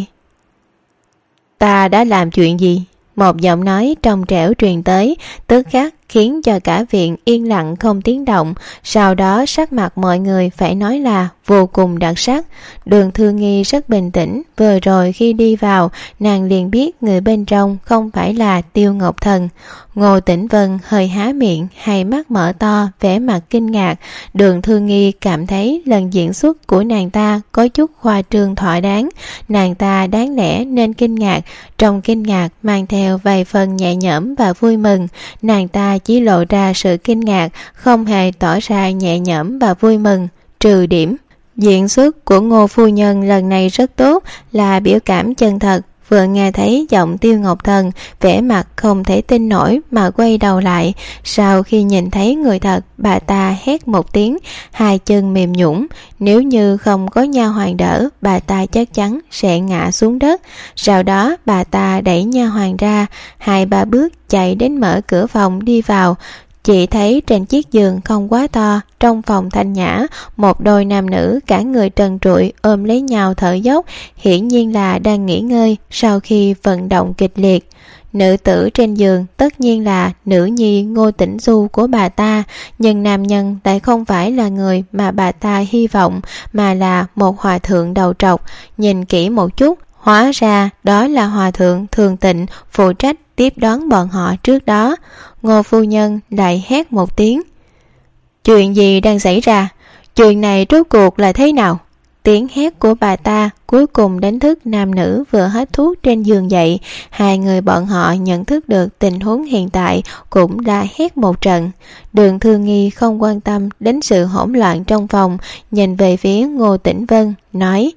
Ta đã làm chuyện gì? Một giọng nói trong trẻo truyền tới, tức khắc khiến cho cả viện yên lặng không tiếng động. Sau đó sắc mặt mọi người phải nói là vô cùng đặc sắc. Đường Thư Nghi rất bình tĩnh, vừa rồi khi đi vào, nàng liền biết người bên trong không phải là Tiêu Ngọc Thần. Ngô Tĩnh Vân hơi há miệng, hai mắt mở to, vẻ mặt kinh ngạc. Đường Thư Nghi cảm thấy lần diễn xuất của nàng ta có chút khoa trương thỏa đáng. Nàng ta đáng lẽ nên kinh ngạc, trong kinh ngạc mang theo vài phần nhẹ nhõm và vui mừng. Nàng ta chỉ lộ ra sự kinh ngạc, không hề tỏ ra nhẹ nhõm và vui mừng. Trừ điểm diễn xuất của Ngô phu nhân lần này rất tốt, là biểu cảm chân thật. Vừa nghe thấy giọng Tiêu Ngọc Thần, vẻ mặt không thể tin nổi mà quay đầu lại. Sau khi nhìn thấy người thật, bà ta hét một tiếng, hai chân mềm nhũn. Nếu như không có nha hoàn đỡ, bà ta chắc chắn sẽ ngã xuống đất. Sau đó bà ta đẩy nha hoàn ra, hai ba bước chạy đến mở cửa phòng đi vào. Chị thấy trên chiếc giường không quá to, trong phòng thanh nhã, một đôi nam nữ cả người trần trụi ôm lấy nhau thở dốc, hiển nhiên là đang nghỉ ngơi sau khi vận động kịch liệt. Nữ tử trên giường tất nhiên là nữ nhi Ngô Tĩnh Du của bà ta, nhưng nam nhân lại không phải là người mà bà ta hy vọng, mà là một hòa thượng đầu trọc. Nhìn kỹ một chút, hóa ra đó là hòa thượng Thường Tịnh, phụ trách tiếp đón bọn họ trước đó. Ngô phu nhân lại hét một tiếng: Chuyện gì đang xảy ra? Chuyện này rốt cuộc là thế nào? Tiếng hét của bà ta cuối cùng đánh thức nam nữ vừa hết thuốc trên giường dậy. Hai người bọn họ nhận thức được tình huống hiện tại, cũng đã hét một trận. Đường Thư Nghi không quan tâm đến sự hỗn loạn trong phòng, nhìn về phía Ngô Tĩnh Vân, nói: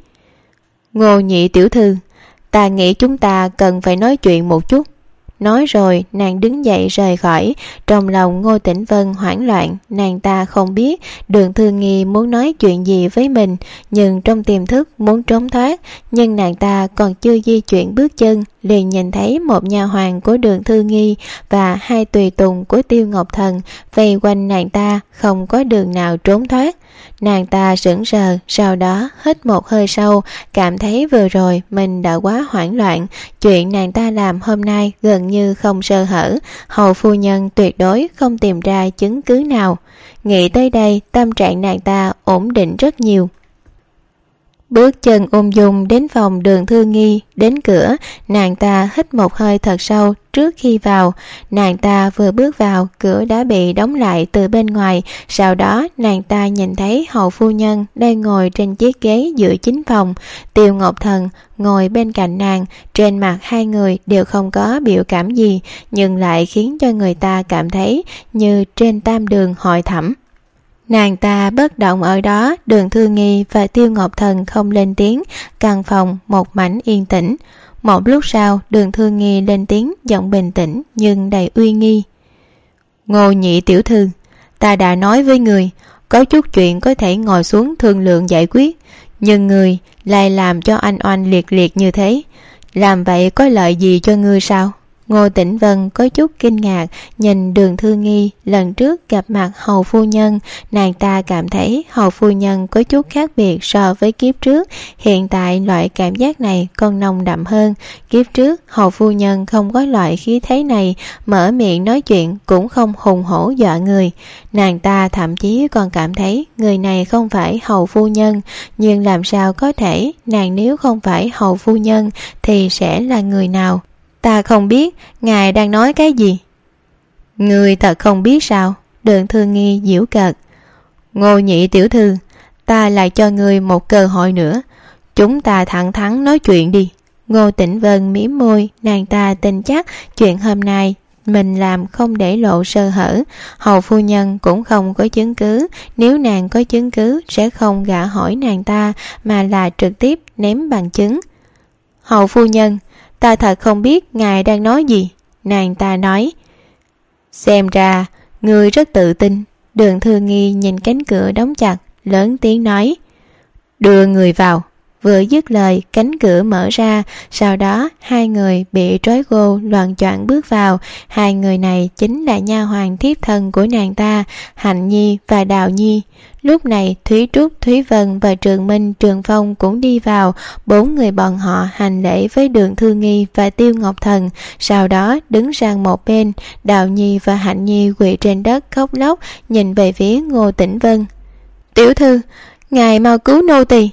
Ngô nhị tiểu thư, ta nghĩ chúng ta cần phải nói chuyện một chút. Nói rồi nàng đứng dậy rời khỏi. Trong lòng Ngô Tĩnh Vân hoảng loạn, nàng ta không biết Đường Thư Nghi muốn nói chuyện gì với mình, nhưng trong tiềm thức muốn trốn thoát. Nhưng nàng ta còn chưa di chuyển bước chân, liền nhìn thấy một nha hoàn của Đường Thư Nghi và hai tùy tùng của Tiêu Ngọc Thần vây quanh nàng ta, không có đường nào trốn thoát. Nàng ta sững sờ, sau đó hít một hơi sâu, cảm thấy vừa rồi mình đã quá hoảng loạn. Chuyện nàng ta làm hôm nay gần như không sơ hở, hầu phu nhân tuyệt đối không tìm ra chứng cứ nào. Nghĩ tới đây, tâm trạng nàng ta ổn định rất nhiều. Bước chân ung dung đến phòng Đường Thư Nghi. Đến cửa, nàng ta hít một hơi thật sâu trước khi vào. Nàng ta vừa bước vào, cửa đã bị đóng lại từ bên ngoài. Sau đó nàng ta nhìn thấy hầu phu nhân đang ngồi trên chiếc ghế giữa chính phòng. Tiêu Ngọc Thần ngồi bên cạnh nàng. Trên mặt hai người đều không có biểu cảm gì, nhưng lại khiến cho người ta cảm thấy như trên tam đường hội thẩm. Nàng ta bất động ở đó. Đường Thư Nghi và Tiêu Ngọc Thần không lên tiếng, căn phòng một mảnh yên tĩnh. Một lúc sau, Đường Thư Nghi lên tiếng, giọng bình tĩnh nhưng đầy uy nghi: Ngô nhị tiểu thư, ta đã nói với người, có chút chuyện có thể ngồi xuống thương lượng giải quyết, nhưng người lại làm cho anh oanh liệt liệt như thế. Làm vậy có lợi gì cho ngươi sao? Ngô Tĩnh Vân có chút kinh ngạc nhìn Đường Thư Nghi. Lần trước gặp mặt hầu phu nhân, nàng ta cảm thấy hầu phu nhân có chút khác biệt so với kiếp trước. Hiện tại loại cảm giác này còn nồng đậm hơn. Kiếp trước hầu phu nhân không có loại khí thế này, mở miệng nói chuyện cũng không hùng hổ dọa người. Nàng ta thậm chí còn cảm thấy người này không phải hầu phu nhân. Nhưng làm sao có thể, nàng nếu không phải hầu phu nhân thì sẽ là người nào? Ta không biết ngài đang nói cái gì. Người thật không biết sao? Đường Thư Nghi giễu cợt: Ngô nhị tiểu thư, ta lại cho ngươi một cơ hội nữa. Chúng ta thẳng thắn nói chuyện đi. Ngô Tĩnh Vân mím môi, nàng ta tin chắc chuyện hôm nay mình làm không để lộ sơ hở. Hầu phu nhân cũng không có chứng cứ, nếu nàng có chứng cứ sẽ không gạ hỏi nàng ta, mà là trực tiếp ném bằng chứng. Hầu phu nhân, ta thật không biết ngài đang nói gì. Nàng ta nói. Xem ra ngươi rất tự tin. Đường Thư Nghi nhìn cánh cửa đóng chặt, lớn tiếng nói. Đưa người vào. Vừa dứt lời, cánh cửa mở ra, sau đó hai người bị trói gô loạng choạng bước vào. Hai người này chính là nha hoàn thiếp thân của nàng ta, Hạnh Nhi và Đào Nhi. Lúc này Thúy Trúc, Thúy Vân và Trường Minh, Trường Phong cũng đi vào. Bốn người bọn họ hành lễ với Đường Thư Nghi và Tiêu Ngọc Thần, sau đó đứng sang một bên. Đào Nhi và Hạnh Nhi quỳ trên đất khóc lóc nhìn về phía Ngô Tĩnh Vân. Tiểu thư, ngài mau cứu nô tỳ.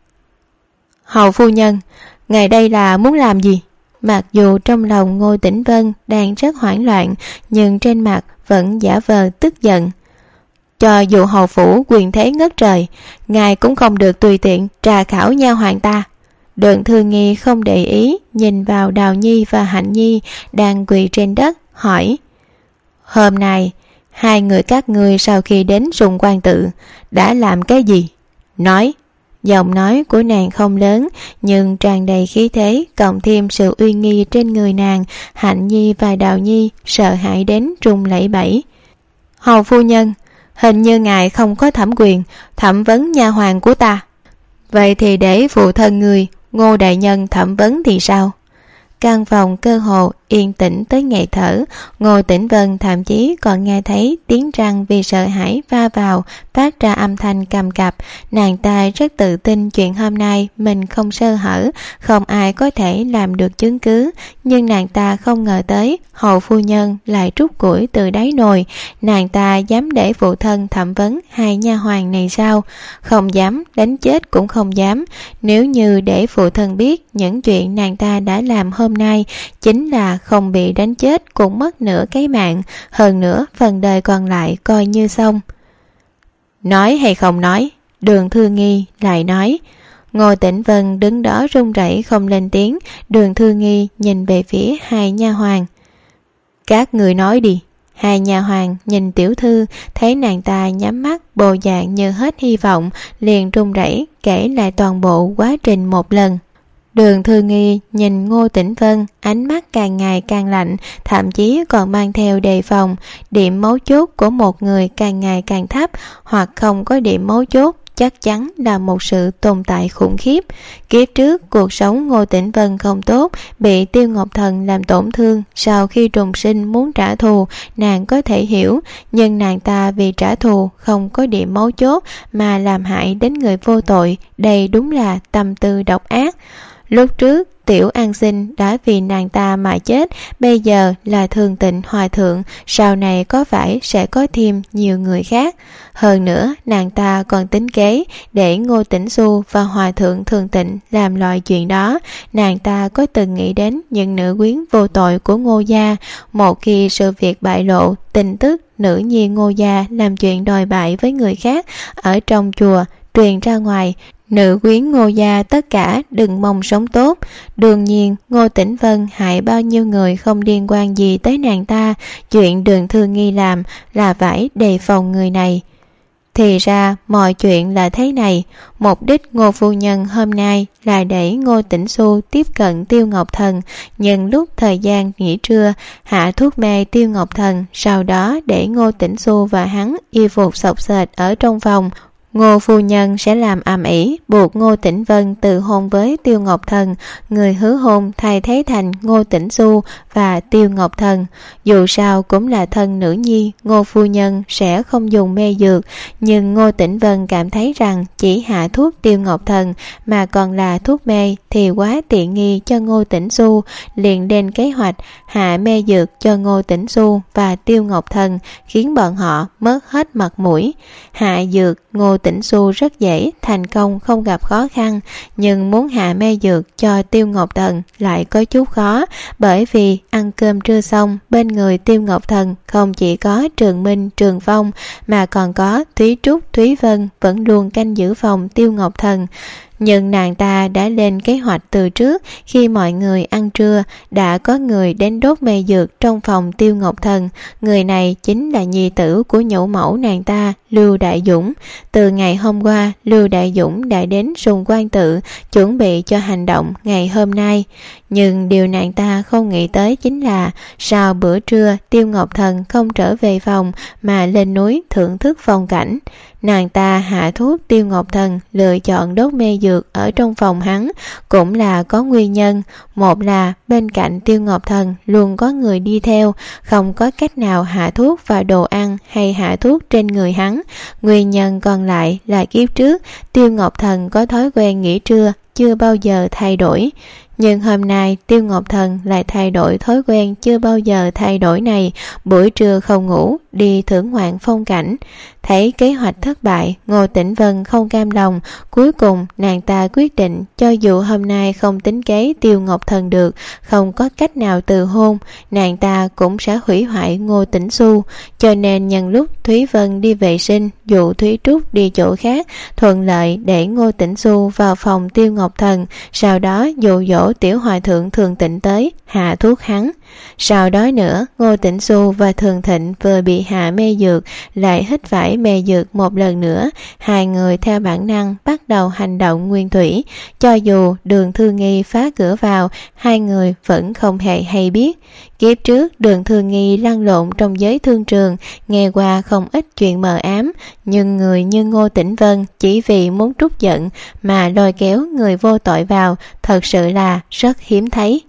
Hầu phu nhân, ngài đây là muốn làm gì? Mặc dù trong lòng Ngô Tĩnh Vân đang rất hoảng loạn, nhưng trên mặt vẫn giả vờ tức giận. Cho dù hầu phủ quyền thế ngất trời, ngài cũng không được tùy tiện trà khảo nha hoàn ta. Đường Thư Nghi không để ý, nhìn vào Đào Nhi và Hạnh Nhi đang quỳ trên đất, hỏi. Hôm nay, hai người các ngươi sau khi đến Sùng Quan Tự đã làm cái gì? Nói. Giọng nói của nàng không lớn, nhưng tràn đầy khí thế, cộng thêm sự uy nghi trên người nàng. Hạnh Nhi và Đào Nhi sợ hãi đến run lẩy bẩy. Hầu phu nhân, hình như ngài không có thẩm quyền thẩm vấn nha hoàn của ta. Vậy thì để phụ thân người, Ngô đại nhân thẩm vấn thì sao? Căn phòng cơ hồ yên tĩnh tới nghẹt thở. Ngô Tĩnh Vân thậm chí còn nghe thấy tiếng răng vì sợ hãi va vào, phát ra âm thanh cầm cập. Nàng ta rất tự tin chuyện hôm nay mình không sơ hở, không ai có thể làm được chứng cứ. Nhưng nàng ta không ngờ tới hầu phu nhân lại trút củi từ đáy nồi. Nàng ta dám để phụ thân thẩm vấn hai nha hoàn này sao? Không dám, đánh chết cũng không dám. Nếu như để phụ thân biết những chuyện nàng ta đã làm hôm nay, chính là không bị đánh chết cũng mất nửa cái mạng, hơn nữa phần đời còn lại coi như xong. Nói hay không nói? Đường Thư Nghi lại nói. Ngô Tĩnh Vân đứng đó run rẩy không lên tiếng. Đường Thư Nghi nhìn về phía hai nha hoàn. Các người nói đi. Hai nha hoàn nhìn tiểu thư, thấy nàng ta nhắm mắt bộ dạng như hết hy vọng, liền run rẩy kể lại toàn bộ quá trình một lần. Đường Thư Nghi nhìn Ngô Tĩnh Vân, ánh mắt càng ngày càng lạnh, thậm chí còn mang theo đề phòng. Điểm mấu chốt của một người càng ngày càng thấp, hoặc không có điểm mấu chốt, chắc chắn là một sự tồn tại khủng khiếp. Kiếp trước, cuộc sống Ngô Tĩnh Vân không tốt, bị Tiêu Ngọc Thần làm tổn thương. Sau khi trùng sinh muốn trả thù, nàng có thể hiểu, nhưng nàng ta vì trả thù không có điểm mấu chốt mà làm hại đến người vô tội. Đây đúng là tâm tư độc ác. Lúc trước Tiểu An Sinh đã vì nàng ta mà chết, bây giờ là Thường Tịnh Hòa Thượng, sau này có phải sẽ có thêm nhiều người khác. Hơn nữa nàng ta còn tính kế để Ngô Tĩnh Xu và Hòa Thượng Thường Tịnh làm loại chuyện đó. Nàng ta có từng nghĩ đến những nữ quyến vô tội của Ngô gia. Một khi sự việc bại lộ, tin tức nữ nhi Ngô gia làm chuyện đòi bại với người khác ở trong chùa truyền ra ngoài, nữ quyến Ngô gia tất cả đừng mong sống tốt. Đương nhiên Ngô Tĩnh Vân hại bao nhiêu người không liên quan gì tới nàng ta. Chuyện Đường Thư Nghi làm là phải đề phòng người này. Thì ra mọi chuyện là thế này. Mục đích Ngô phu nhân hôm nay là để Ngô Tĩnh Xu tiếp cận Tiêu Ngọc Thần, nhân lúc thời gian nghỉ trưa hạ thuốc mê Tiêu Ngọc Thần, sau đó để Ngô Tĩnh Xu và hắn y phục sộc sệt ở trong phòng. Ngô phu nhân sẽ làm ầm ĩ buộc Ngô Tĩnh Vân tự hôn với Tiêu Ngọc Thần, người hứa hôn thay thế thành Ngô Tĩnh Xu và Tiêu Ngọc Thần. Dù sao cũng là thân nữ nhi, Ngô phu nhân sẽ không dùng mê dược, nhưng Ngô Tĩnh Vân cảm thấy rằng chỉ hạ thuốc Tiêu Ngọc Thần mà còn là thuốc mê thì quá tiện nghi cho Ngô Tĩnh Xu, liền lên kế hoạch hạ mê dược cho Ngô Tĩnh Xu và Tiêu Ngọc Thần, khiến bọn họ mất hết mặt mũi. Hạ dược, Ngô Tĩnh Xu rất dễ thành công, không gặp khó khăn, nhưng muốn hạ mê dược cho Tiêu Ngọc Thần lại có chút khó, bởi vì ăn cơm trưa xong, bên người Tiêu Ngọc Thần không chỉ có Trường Minh, Trường Phong mà còn có Thúy Trúc, Thúy Vân vẫn luôn canh giữ phòng Tiêu Ngọc Thần. Nhưng nàng ta đã lên kế hoạch từ trước, khi mọi người ăn trưa đã có người đến đốt mê dược trong phòng Tiêu Ngọc Thần. Người này chính là nhi tử của nhũ mẫu nàng ta, Lưu Đại Dũng. Từ ngày hôm qua, Lưu Đại Dũng đã đến Sùng Quan Tự chuẩn bị cho hành động ngày hôm nay. Nhưng điều nàng ta không nghĩ tới chính là sau bữa trưa Tiêu Ngọc Thần không trở về phòng mà lên núi thưởng thức phong cảnh. Nàng ta hạ thuốc Tiêu Ngọc Thần lựa chọn đốt mê dược ở trong phòng hắn cũng là có nguyên nhân. Một là bên cạnh Tiêu Ngọc Thần luôn có người đi theo, không có cách nào hạ thuốc vào đồ ăn hay hạ thuốc trên người hắn. Nguyên nhân còn lại là kiếp trước Tiêu Ngọc Thần có thói quen nghỉ trưa chưa bao giờ thay đổi. Nhưng hôm nay Tiêu Ngọc Thần lại thay đổi thói quen chưa bao giờ thay đổi này, buổi trưa không ngủ, đi thưởng ngoạn phong cảnh. Thấy kế hoạch thất bại, Ngô Tĩnh Vân không cam lòng, cuối cùng nàng ta quyết định cho dù hôm nay không tính kế Tiêu Ngọc Thần được, không có cách nào từ hôn, nàng ta cũng sẽ hủy hoại Ngô Tĩnh Xu. Cho nên nhân lúc Thúy Vân đi vệ sinh, dụ Thúy Trúc đi chỗ khác, thuận lợi để Ngô Tĩnh Xu vào phòng Tiêu Ngọc Thần, sau đó dụ dỗ Tiểu Hòa Thượng Thường Tịnh tới hạ thuốc hắn. Sau đó nữa, Ngô Tĩnh Xu và Thường Thịnh vừa bị hạ mê dược lại hít phải mê dược một lần nữa, hai người theo bản năng bắt đầu hành động nguyên thủy. Cho dù Đường Thư Nghi phá cửa vào, hai người vẫn không hề hay biết. Kiếp trước Đường Thư Nghi lăn lộn trong giới thương trường, nghe qua không ít chuyện mờ ám, nhưng người như Ngô Tĩnh Vân chỉ vì muốn trút giận mà lôi kéo người vô tội vào, thật sự là rất hiếm thấy.